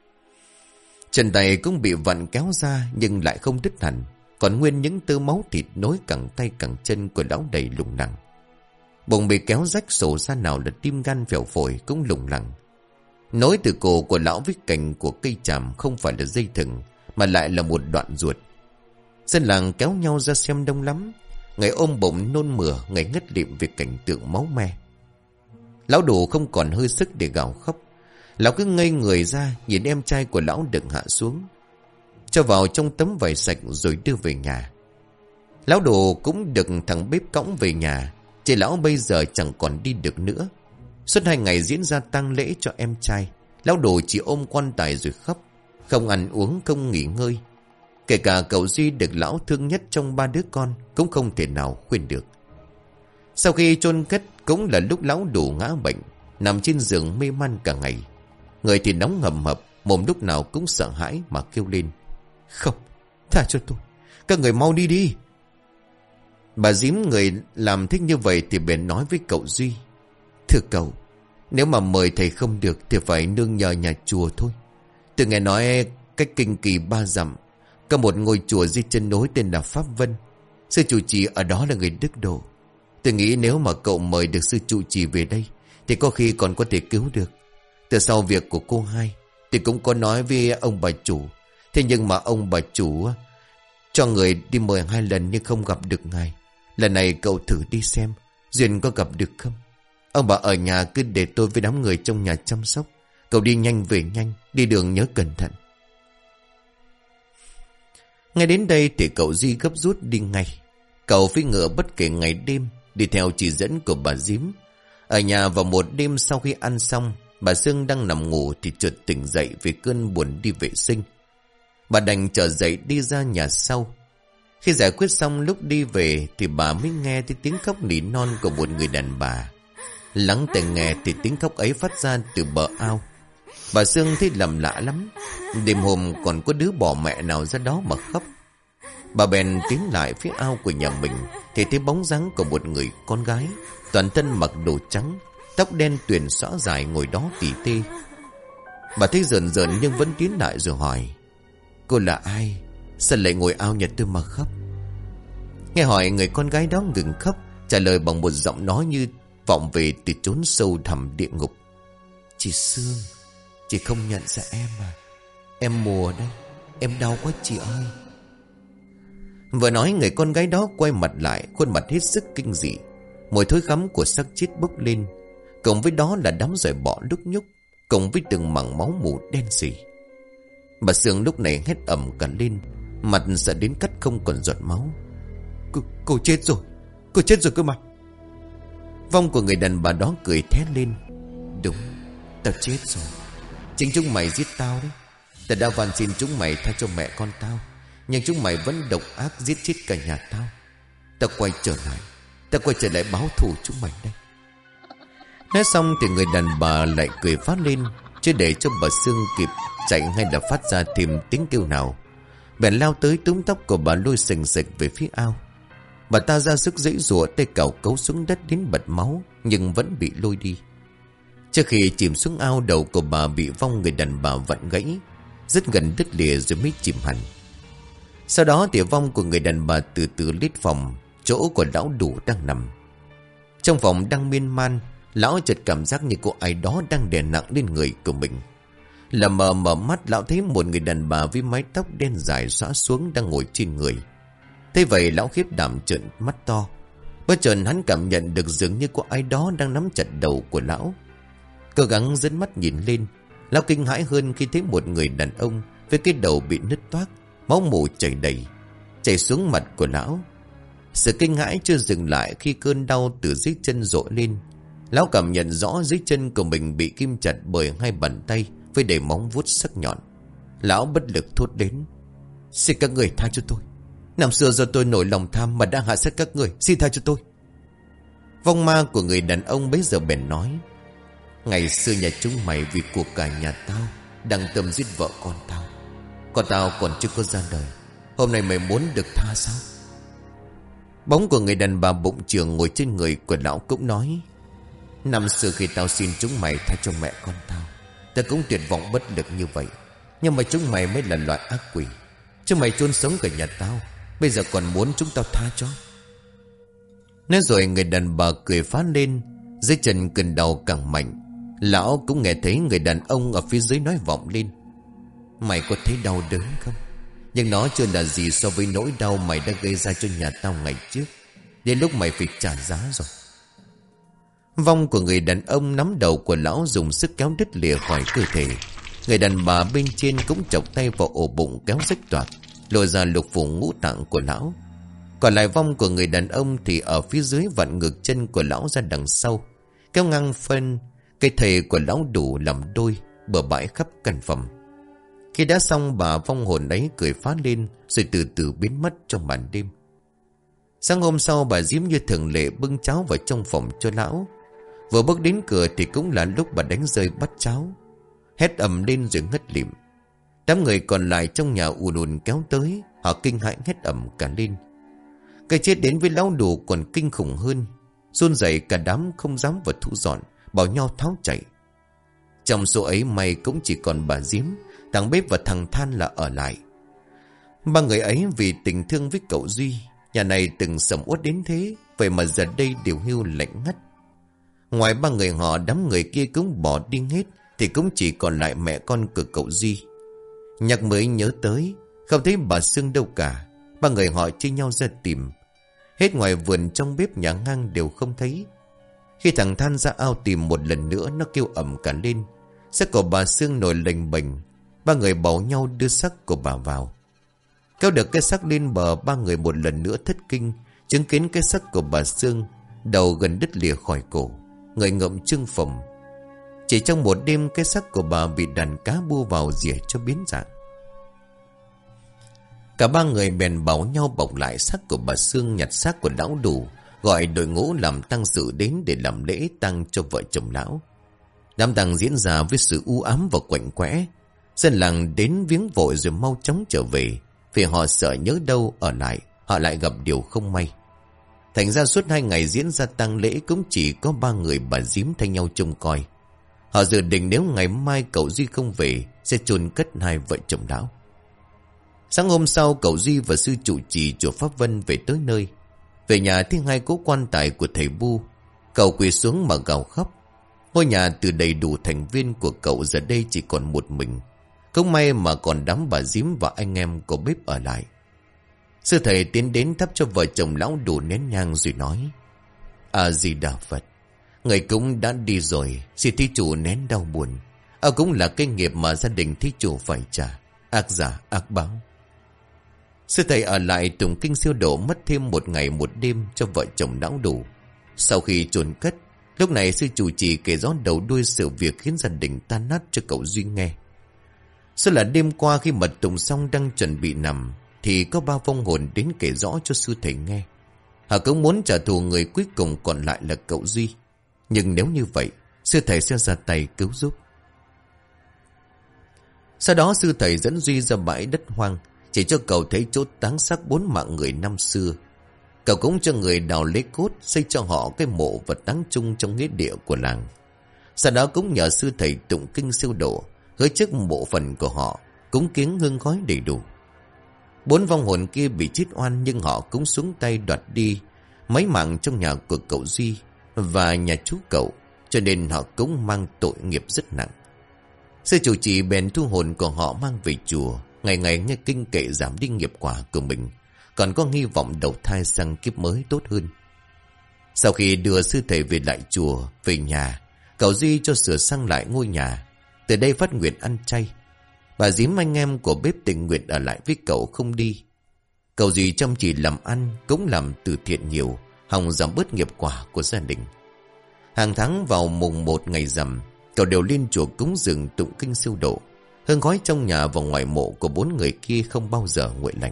Chân tay cũng bị vặn kéo ra nhưng lại không đứt hẳn, còn nguyên những tơ máu thịt nối cẳng tay cẳng chân của lão đầy lủng lẳng. Bụng bị kéo rách sổ ra, nào là tim gan phèo phổi cũng lủng lẳng. Nối từ cổ của lão với cành của cây tràm không phải là dây thừng, mà lại là một đoạn ruột. Dân làng kéo nhau ra xem đông lắm. Người ôm bụng nôn mửa, người ngất lịm vì cảnh tượng máu me. Lão Đủ không còn hơi sức để gào khóc. Lão cứ ngây người ra nhìn em trai của lão được hạ xuống, cho vào trong tấm vải sạch rồi đưa về nhà. Lão Đủ cũng được thằng bếp cõng về nhà. Chỉ lão bây giờ chẳng còn đi được nữa. Suốt hai ngày diễn ra tang lễ cho em trai, lão Đủ chỉ ôm quan tài rồi khóc, không ăn uống không nghỉ ngơi. Kể cả cậu Duy được lão thương nhất trong ba đứa con cũng không thể nào khuyên được. Sau khi chôn cất cũng là lúc lão Đủ ngã bệnh, nằm trên giường mê man cả ngày. Người thì nóng hầm hập, mồm lúc nào cũng sợ hãi mà kêu lên. Không, tha cho tôi, các người mau đi đi. Bà Dím người làm thích như vậy thì bèn nói với cậu Duy. Thưa cậu, nếu mà mời thầy không được thì phải nương nhờ nhà chùa thôi. Tôi nghe nói cách kinh kỳ ba dặm có một ngôi chùa dưới chân núi tên là Pháp Vân. Sư trụ trì ở đó là người đức độ. Tôi nghĩ nếu mà cậu mời được sư trụ trì về đây thì có khi còn có thể cứu được. Từ sau việc của cô hai thì cũng có nói với ông bà chủ. Thế nhưng mà ông bà chủ cho người đi mời hai lần nhưng không gặp được ngài. Lần này cậu thử đi xem duyên có gặp được không. Ông bà ở nhà cứ để tôi với đám người trong nhà chăm sóc. Cậu đi nhanh về nhanh, đi đường nhớ cẩn thận. Ngay đến đây thì cậu Duy gấp rút đi ngay. Cậu phi ngựa bất kể ngày đêm, đi theo chỉ dẫn của bà Dím. Ở nhà vào một đêm sau khi ăn xong, bà Sương đang nằm ngủ thì chợt tỉnh dậy vì cơn buồn đi vệ sinh. Bà đành trở dậy đi ra nhà sau. Khi giải quyết xong lúc đi về thì bà mới nghe thấy tiếng khóc nỉ non của một người đàn bà. Lắng tai nghe thì tiếng khóc ấy phát ra từ bờ ao. Bà Sương thấy lầm lạ lắm. Đêm hôm còn có đứa bỏ mẹ nào ra đó mà khóc. Bà bèn tiến lại phía ao của nhà mình thì thấy bóng dáng của một người con gái, toàn thân mặc đồ trắng, tóc đen tuyền xõa dài ngồi đó tỉ tê. Bà thấy rờn rợn nhưng vẫn tiến lại rồi hỏi. Cô là ai? Sao lại ngồi ao nhà tôi mà khóc? Nghe hỏi, người con gái đó ngừng khóc, trả lời bằng một giọng nói như vọng về từ chốn sâu thẳm địa ngục. Chị Sương, chị không nhận ra em à? Em mùa đây, em đau quá chị ơi. Vừa nói, người con gái đó quay mặt lại, khuôn mặt hết sức kinh dị. Mùi thối khắm của xác chết bốc lên, cộng với đó là đám giỏi bọ lúc nhúc. cùng với từng mảng máu mù đen sì. Bà Sương lúc này hét ầm cả lên, mặt sợ đến cắt không còn giọt máu. Cô, cô chết rồi, cô chết rồi cơ mà. Vong của người đàn bà đó cười thét lên. Đúng, tao chết rồi. Chính chúng mày giết tao đấy. Tao đã van xin chúng mày tha cho mẹ con tao, nhưng chúng mày vẫn độc ác giết chết cả nhà tao. Tao quay trở lại, tao quay trở lại báo thù chúng mày đây. Nói xong thì người đàn bà lại cười phát lên. Chứ để cho bà Sương kịp chạy hay là phát ra thêm tiếng kêu nào, bèn lao tới túm tóc của bà lôi sình sịch về phía ao. Bà ta ra sức giãy giụa, tay cào cấu xuống đất đến bật máu, nhưng vẫn bị lôi đi. Trước khi chìm xuống ao, đầu của bà bị vong người đàn bà vặn gãy, rất gần đứt lìa rồi mới chìm hẳn. Sau đó thì vong của người đàn bà từ từ lít phòng chỗ của lão Đủ đang nằm. Trong phòng đang miên man, lão chợt cảm giác như có ai đó đang đè nặng lên người của mình. Lờ mờ mở mắt, lão thấy một người đàn bà với mái tóc đen dài xõa xuống đang ngồi trên người. Thế vậy lão khiếp đảm trợn mắt to. Bất chợt hắn cảm nhận được dường như có ai đó đang nắm chặt đầu của lão. Cố gắng dẫn mắt nhìn lên, lão kinh hãi hơn khi thấy một người đàn ông với cái đầu bị nứt toác, máu mủ chảy đầy, chảy xuống mặt của lão. Sự kinh hãi chưa dừng lại khi cơn đau từ dưới chân dội lên. Lão cảm nhận rõ dưới chân của mình bị kim chặt bởi hai bàn tay với đầy móng vuốt sắc nhọn. Lão bất lực thốt đến. Xin các người tha cho tôi. Năm xưa do tôi nổi lòng tham mà đã hạ sát các người, xin tha cho tôi. Vong ma của người đàn ông bấy giờ bèn nói. Ngày xưa nhà chúng mày vì của cả nhà tao đang tâm giết vợ con tao. Con tao còn chưa có ra đời, hôm nay mày muốn được tha sao? Bóng của người đàn bà bụng trường ngồi trên người của lão cũng nói. Năm xưa khi tao xin chúng mày tha cho mẹ con tao, tao cũng tuyệt vọng bất lực như vậy. Nhưng mà chúng mày mới là loại ác quỷ. Chúng mày chôn sống cả nhà tao, bây giờ còn muốn chúng tao tha cho? Nói rồi người đàn bà cười phá lên. Dưới chân cơn đau càng mạnh. Lão cũng nghe thấy người đàn ông ở phía dưới nói vọng lên. Mày có thấy đau đớn không? Nhưng nó chưa là gì so với nỗi đau mày đã gây ra cho nhà tao ngày trước. Đến lúc mày phải trả giá rồi. Vong của người đàn ông nắm đầu của lão dùng sức kéo đứt lìa khỏi cơ thể. Người đàn bà bên trên cũng chọc tay vào ổ bụng kéo rách toạc, lôi ra lục phủ ngũ tạng của lão. Còn lại vong của người đàn ông thì ở phía dưới vặn ngược chân của lão ra đằng sau, kéo ngang phân cây thề của lão Đủ làm đôi, bừa bãi khắp căn phòng. Khi đã xong, bà vong hồn ấy cười phá lên rồi từ từ biến mất trong màn đêm. Sáng hôm sau, bà Diễm như thường lệ bưng cháo vào trong phòng cho lão. Vừa bước đến cửa thì cũng là lúc bà đánh rơi bát cháo, hét ầm lên rồi ngất lịm. Đám người còn lại trong nhà ùn ùn kéo tới, họ kinh hãi hét ầm cả lên. Cái chết đến với lão Đủ còn kinh khủng hơn, run rẩy cả đám không dám vào thu dọn, bảo nhau tháo chạy. Trong số ấy may cũng chỉ còn bà Diễm, thằng bếp và thằng Than là ở lại. Ba người ấy vì tình thương với cậu Duy, nhà này từng sầm uất đến thế, vậy mà giờ đây đều hưu lạnh ngắt. Ngoài ba người họ, đám người kia cũng bỏ đi hết, thì cũng chỉ còn lại mẹ con của cậu Duy. Nhạc mới nhớ tới, không thấy bà Sương đâu cả. Ba người họ chia nhau ra tìm. Hết ngoài vườn, trong bếp, nhà ngang đều không thấy. Khi thằng Than ra ao tìm một lần nữa, nó kêu ầm cả lên. Xác của bà Sương nổi lềnh bềnh. Ba người bảo nhau đưa xác của bà vào. Kéo được cái xác lên bờ, ba người một lần nữa thất kinh, chứng kiến cái xác của bà Sương, đầu gần đứt lìa khỏi cổ, người ngậm trương phồng. Chỉ trong một đêm, cái xác của bà bị đàn cá bu vào rỉa cho biến dạng. Cả ba người bèn bảo nhau bọc lại xác của bà Sương, nhặt xác của lão Đủ, gọi đội ngũ làm tang sự đến để làm lễ tang cho vợ chồng lão. Đám tang diễn ra với sự u ám và quạnh quẽ. Dân làng đến viếng vội rồi mau chóng trở về, vì họ sợ nhớ đâu ở lại họ lại gặp điều không may. Thành ra suốt hai ngày diễn ra tang lễ cũng chỉ có ba người bà Diễm thay nhau trông coi. Họ dự định nếu ngày mai cậu Duy không về, sẽ chôn cất hai vợ chồng lão. Sáng hôm sau, cậu Duy và sư trụ trì chùa Pháp Vân về tới nơi. Về nhà thấy hai cố quan tài của thầy Bu, cậu quỳ xuống mà gào khóc. Ngôi nhà từ đầy đủ thành viên của cậu giờ đây chỉ còn một mình. Không may mà còn đám bà Diễm và anh em của bếp ở lại. Sư thầy tiến đến thắp cho vợ chồng lão Đủ nén nhang rồi nói: A Di Đà Phật, người cũng đã đi rồi, xin thí chủ nén đau buồn. Ông cũng là cái nghiệp mà gia đình thí chủ phải trả. Ác giả ác báo. Sư thầy ở lại tụng kinh siêu độ mất thêm một ngày một đêm cho vợ chồng não đủ. Sau khi chôn cất, lúc này sư chủ trì kể rõ đầu đuôi sự việc khiến gia đình tan nát cho cậu Duy nghe. Sau là đêm qua khi mật tụng xong đang chuẩn bị nằm, thì có ba vong hồn đến kể rõ cho sư thầy nghe. Họ cũng muốn trả thù người cuối cùng còn lại là cậu Duy. Nhưng nếu như vậy, sư thầy sẽ ra tay cứu giúp. Sau đó sư thầy dẫn Duy ra bãi đất hoang, chỉ cho cậu thấy chỗ táng xác bốn mạng người năm xưa. Cậu cũng cho người đào lấy cốt, xây cho họ cái mộ và táng chung trong nghĩa địa của làng. Sau đó cũng nhờ sư thầy tụng kinh siêu độ, hứa trước bộ phận của họ, cúng kiến hương khói đầy đủ. Bốn vong hồn kia bị chết oan nhưng họ cũng xuống tay đoạt đi mấy mạng trong nhà của cậu Duy và nhà chú cậu, cho nên họ cũng mang tội nghiệp rất nặng. Sư chủ trì bèn thu hồn của họ mang về chùa, ngày ngày nghe kinh kệ giảm đi nghiệp quả của mình, còn có hy vọng đầu thai sang kiếp mới tốt hơn. Sau khi đưa sư thầy về lại chùa, về nhà, cậu Duy cho sửa sang lại ngôi nhà, từ đây phát nguyện ăn chay. Bà dím anh em của bếp tình nguyện ở lại với cậu không đi. Cậu Duy chăm chỉ làm ăn, cũng làm từ thiện nhiều, hòng giảm bớt nghiệp quả của gia đình. Hàng tháng vào mùng một ngày rằm, cậu đều lên chùa cúng dường tụng kinh siêu độ. Hương khói trong nhà và ngoài mộ của bốn người kia không bao giờ nguội lạnh.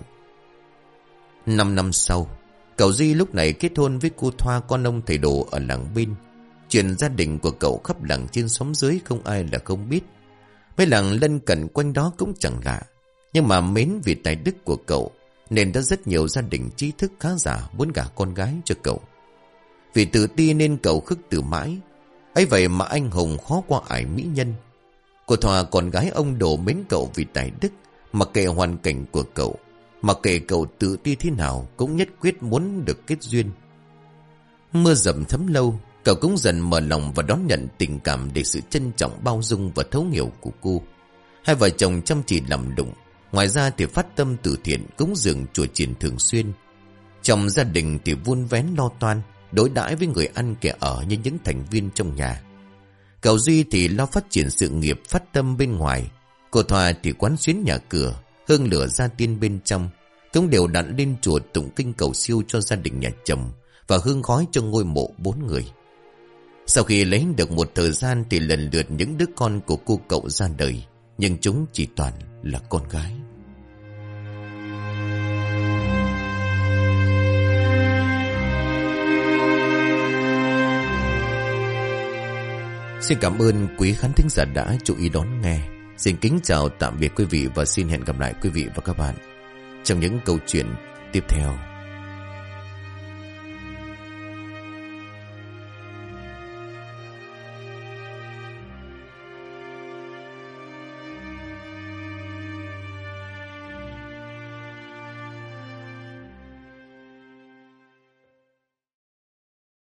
Năm năm sau, cậu Duy lúc này kết hôn với cô Thoa, con ông thầy đồ ở làng bên. Chuyện gia đình của cậu khắp làng trên xóm dưới không ai là không biết. Mấy làng lân cận quanh đó cũng chẳng lạ. Nhưng mà mến vì tài đức của cậu, nên đã rất nhiều gia đình trí thức khá giả muốn gả con gái cho cậu. Vì tự ti nên cậu khước từ mãi. Ấy vậy mà anh hùng khó qua ải mỹ nhân. Cô Thoa con gái ông đồ mến cậu vì tài đức, mặc kệ hoàn cảnh của cậu, mặc kệ cậu tự ti thế nào cũng nhất quyết muốn được kết duyên. Mưa dầm thấm lâu, cậu cũng dần mở lòng và đón nhận tình cảm để sự trân trọng, bao dung và thấu hiểu của cô. Hai vợ chồng chăm chỉ làm đụng, ngoài ra thì phát tâm từ thiện cúng dường chùa chiền thường xuyên. Trong gia đình thì vun vén lo toan, đối đãi với người ăn kẻ ở như những thành viên trong nhà. Cậu Duy thì lo phát triển sự nghiệp, phát tâm bên ngoài. Cô Thoa thì quán xuyến nhà cửa, hương lửa gia tiên bên trong, cũng đều đặn lên chùa tụng kinh cầu siêu cho gia đình nhà chồng và hương khói cho ngôi mộ bốn người. Sau khi lấy được một thời gian thì lần lượt những đứa con của cô cậu ra đời, nhưng chúng chỉ toàn là con gái. Xin cảm ơn quý khán thính giả đã chú ý đón nghe. Xin kính chào tạm biệt quý vị và xin hẹn gặp lại quý vị và các bạn trong những câu chuyện tiếp theo.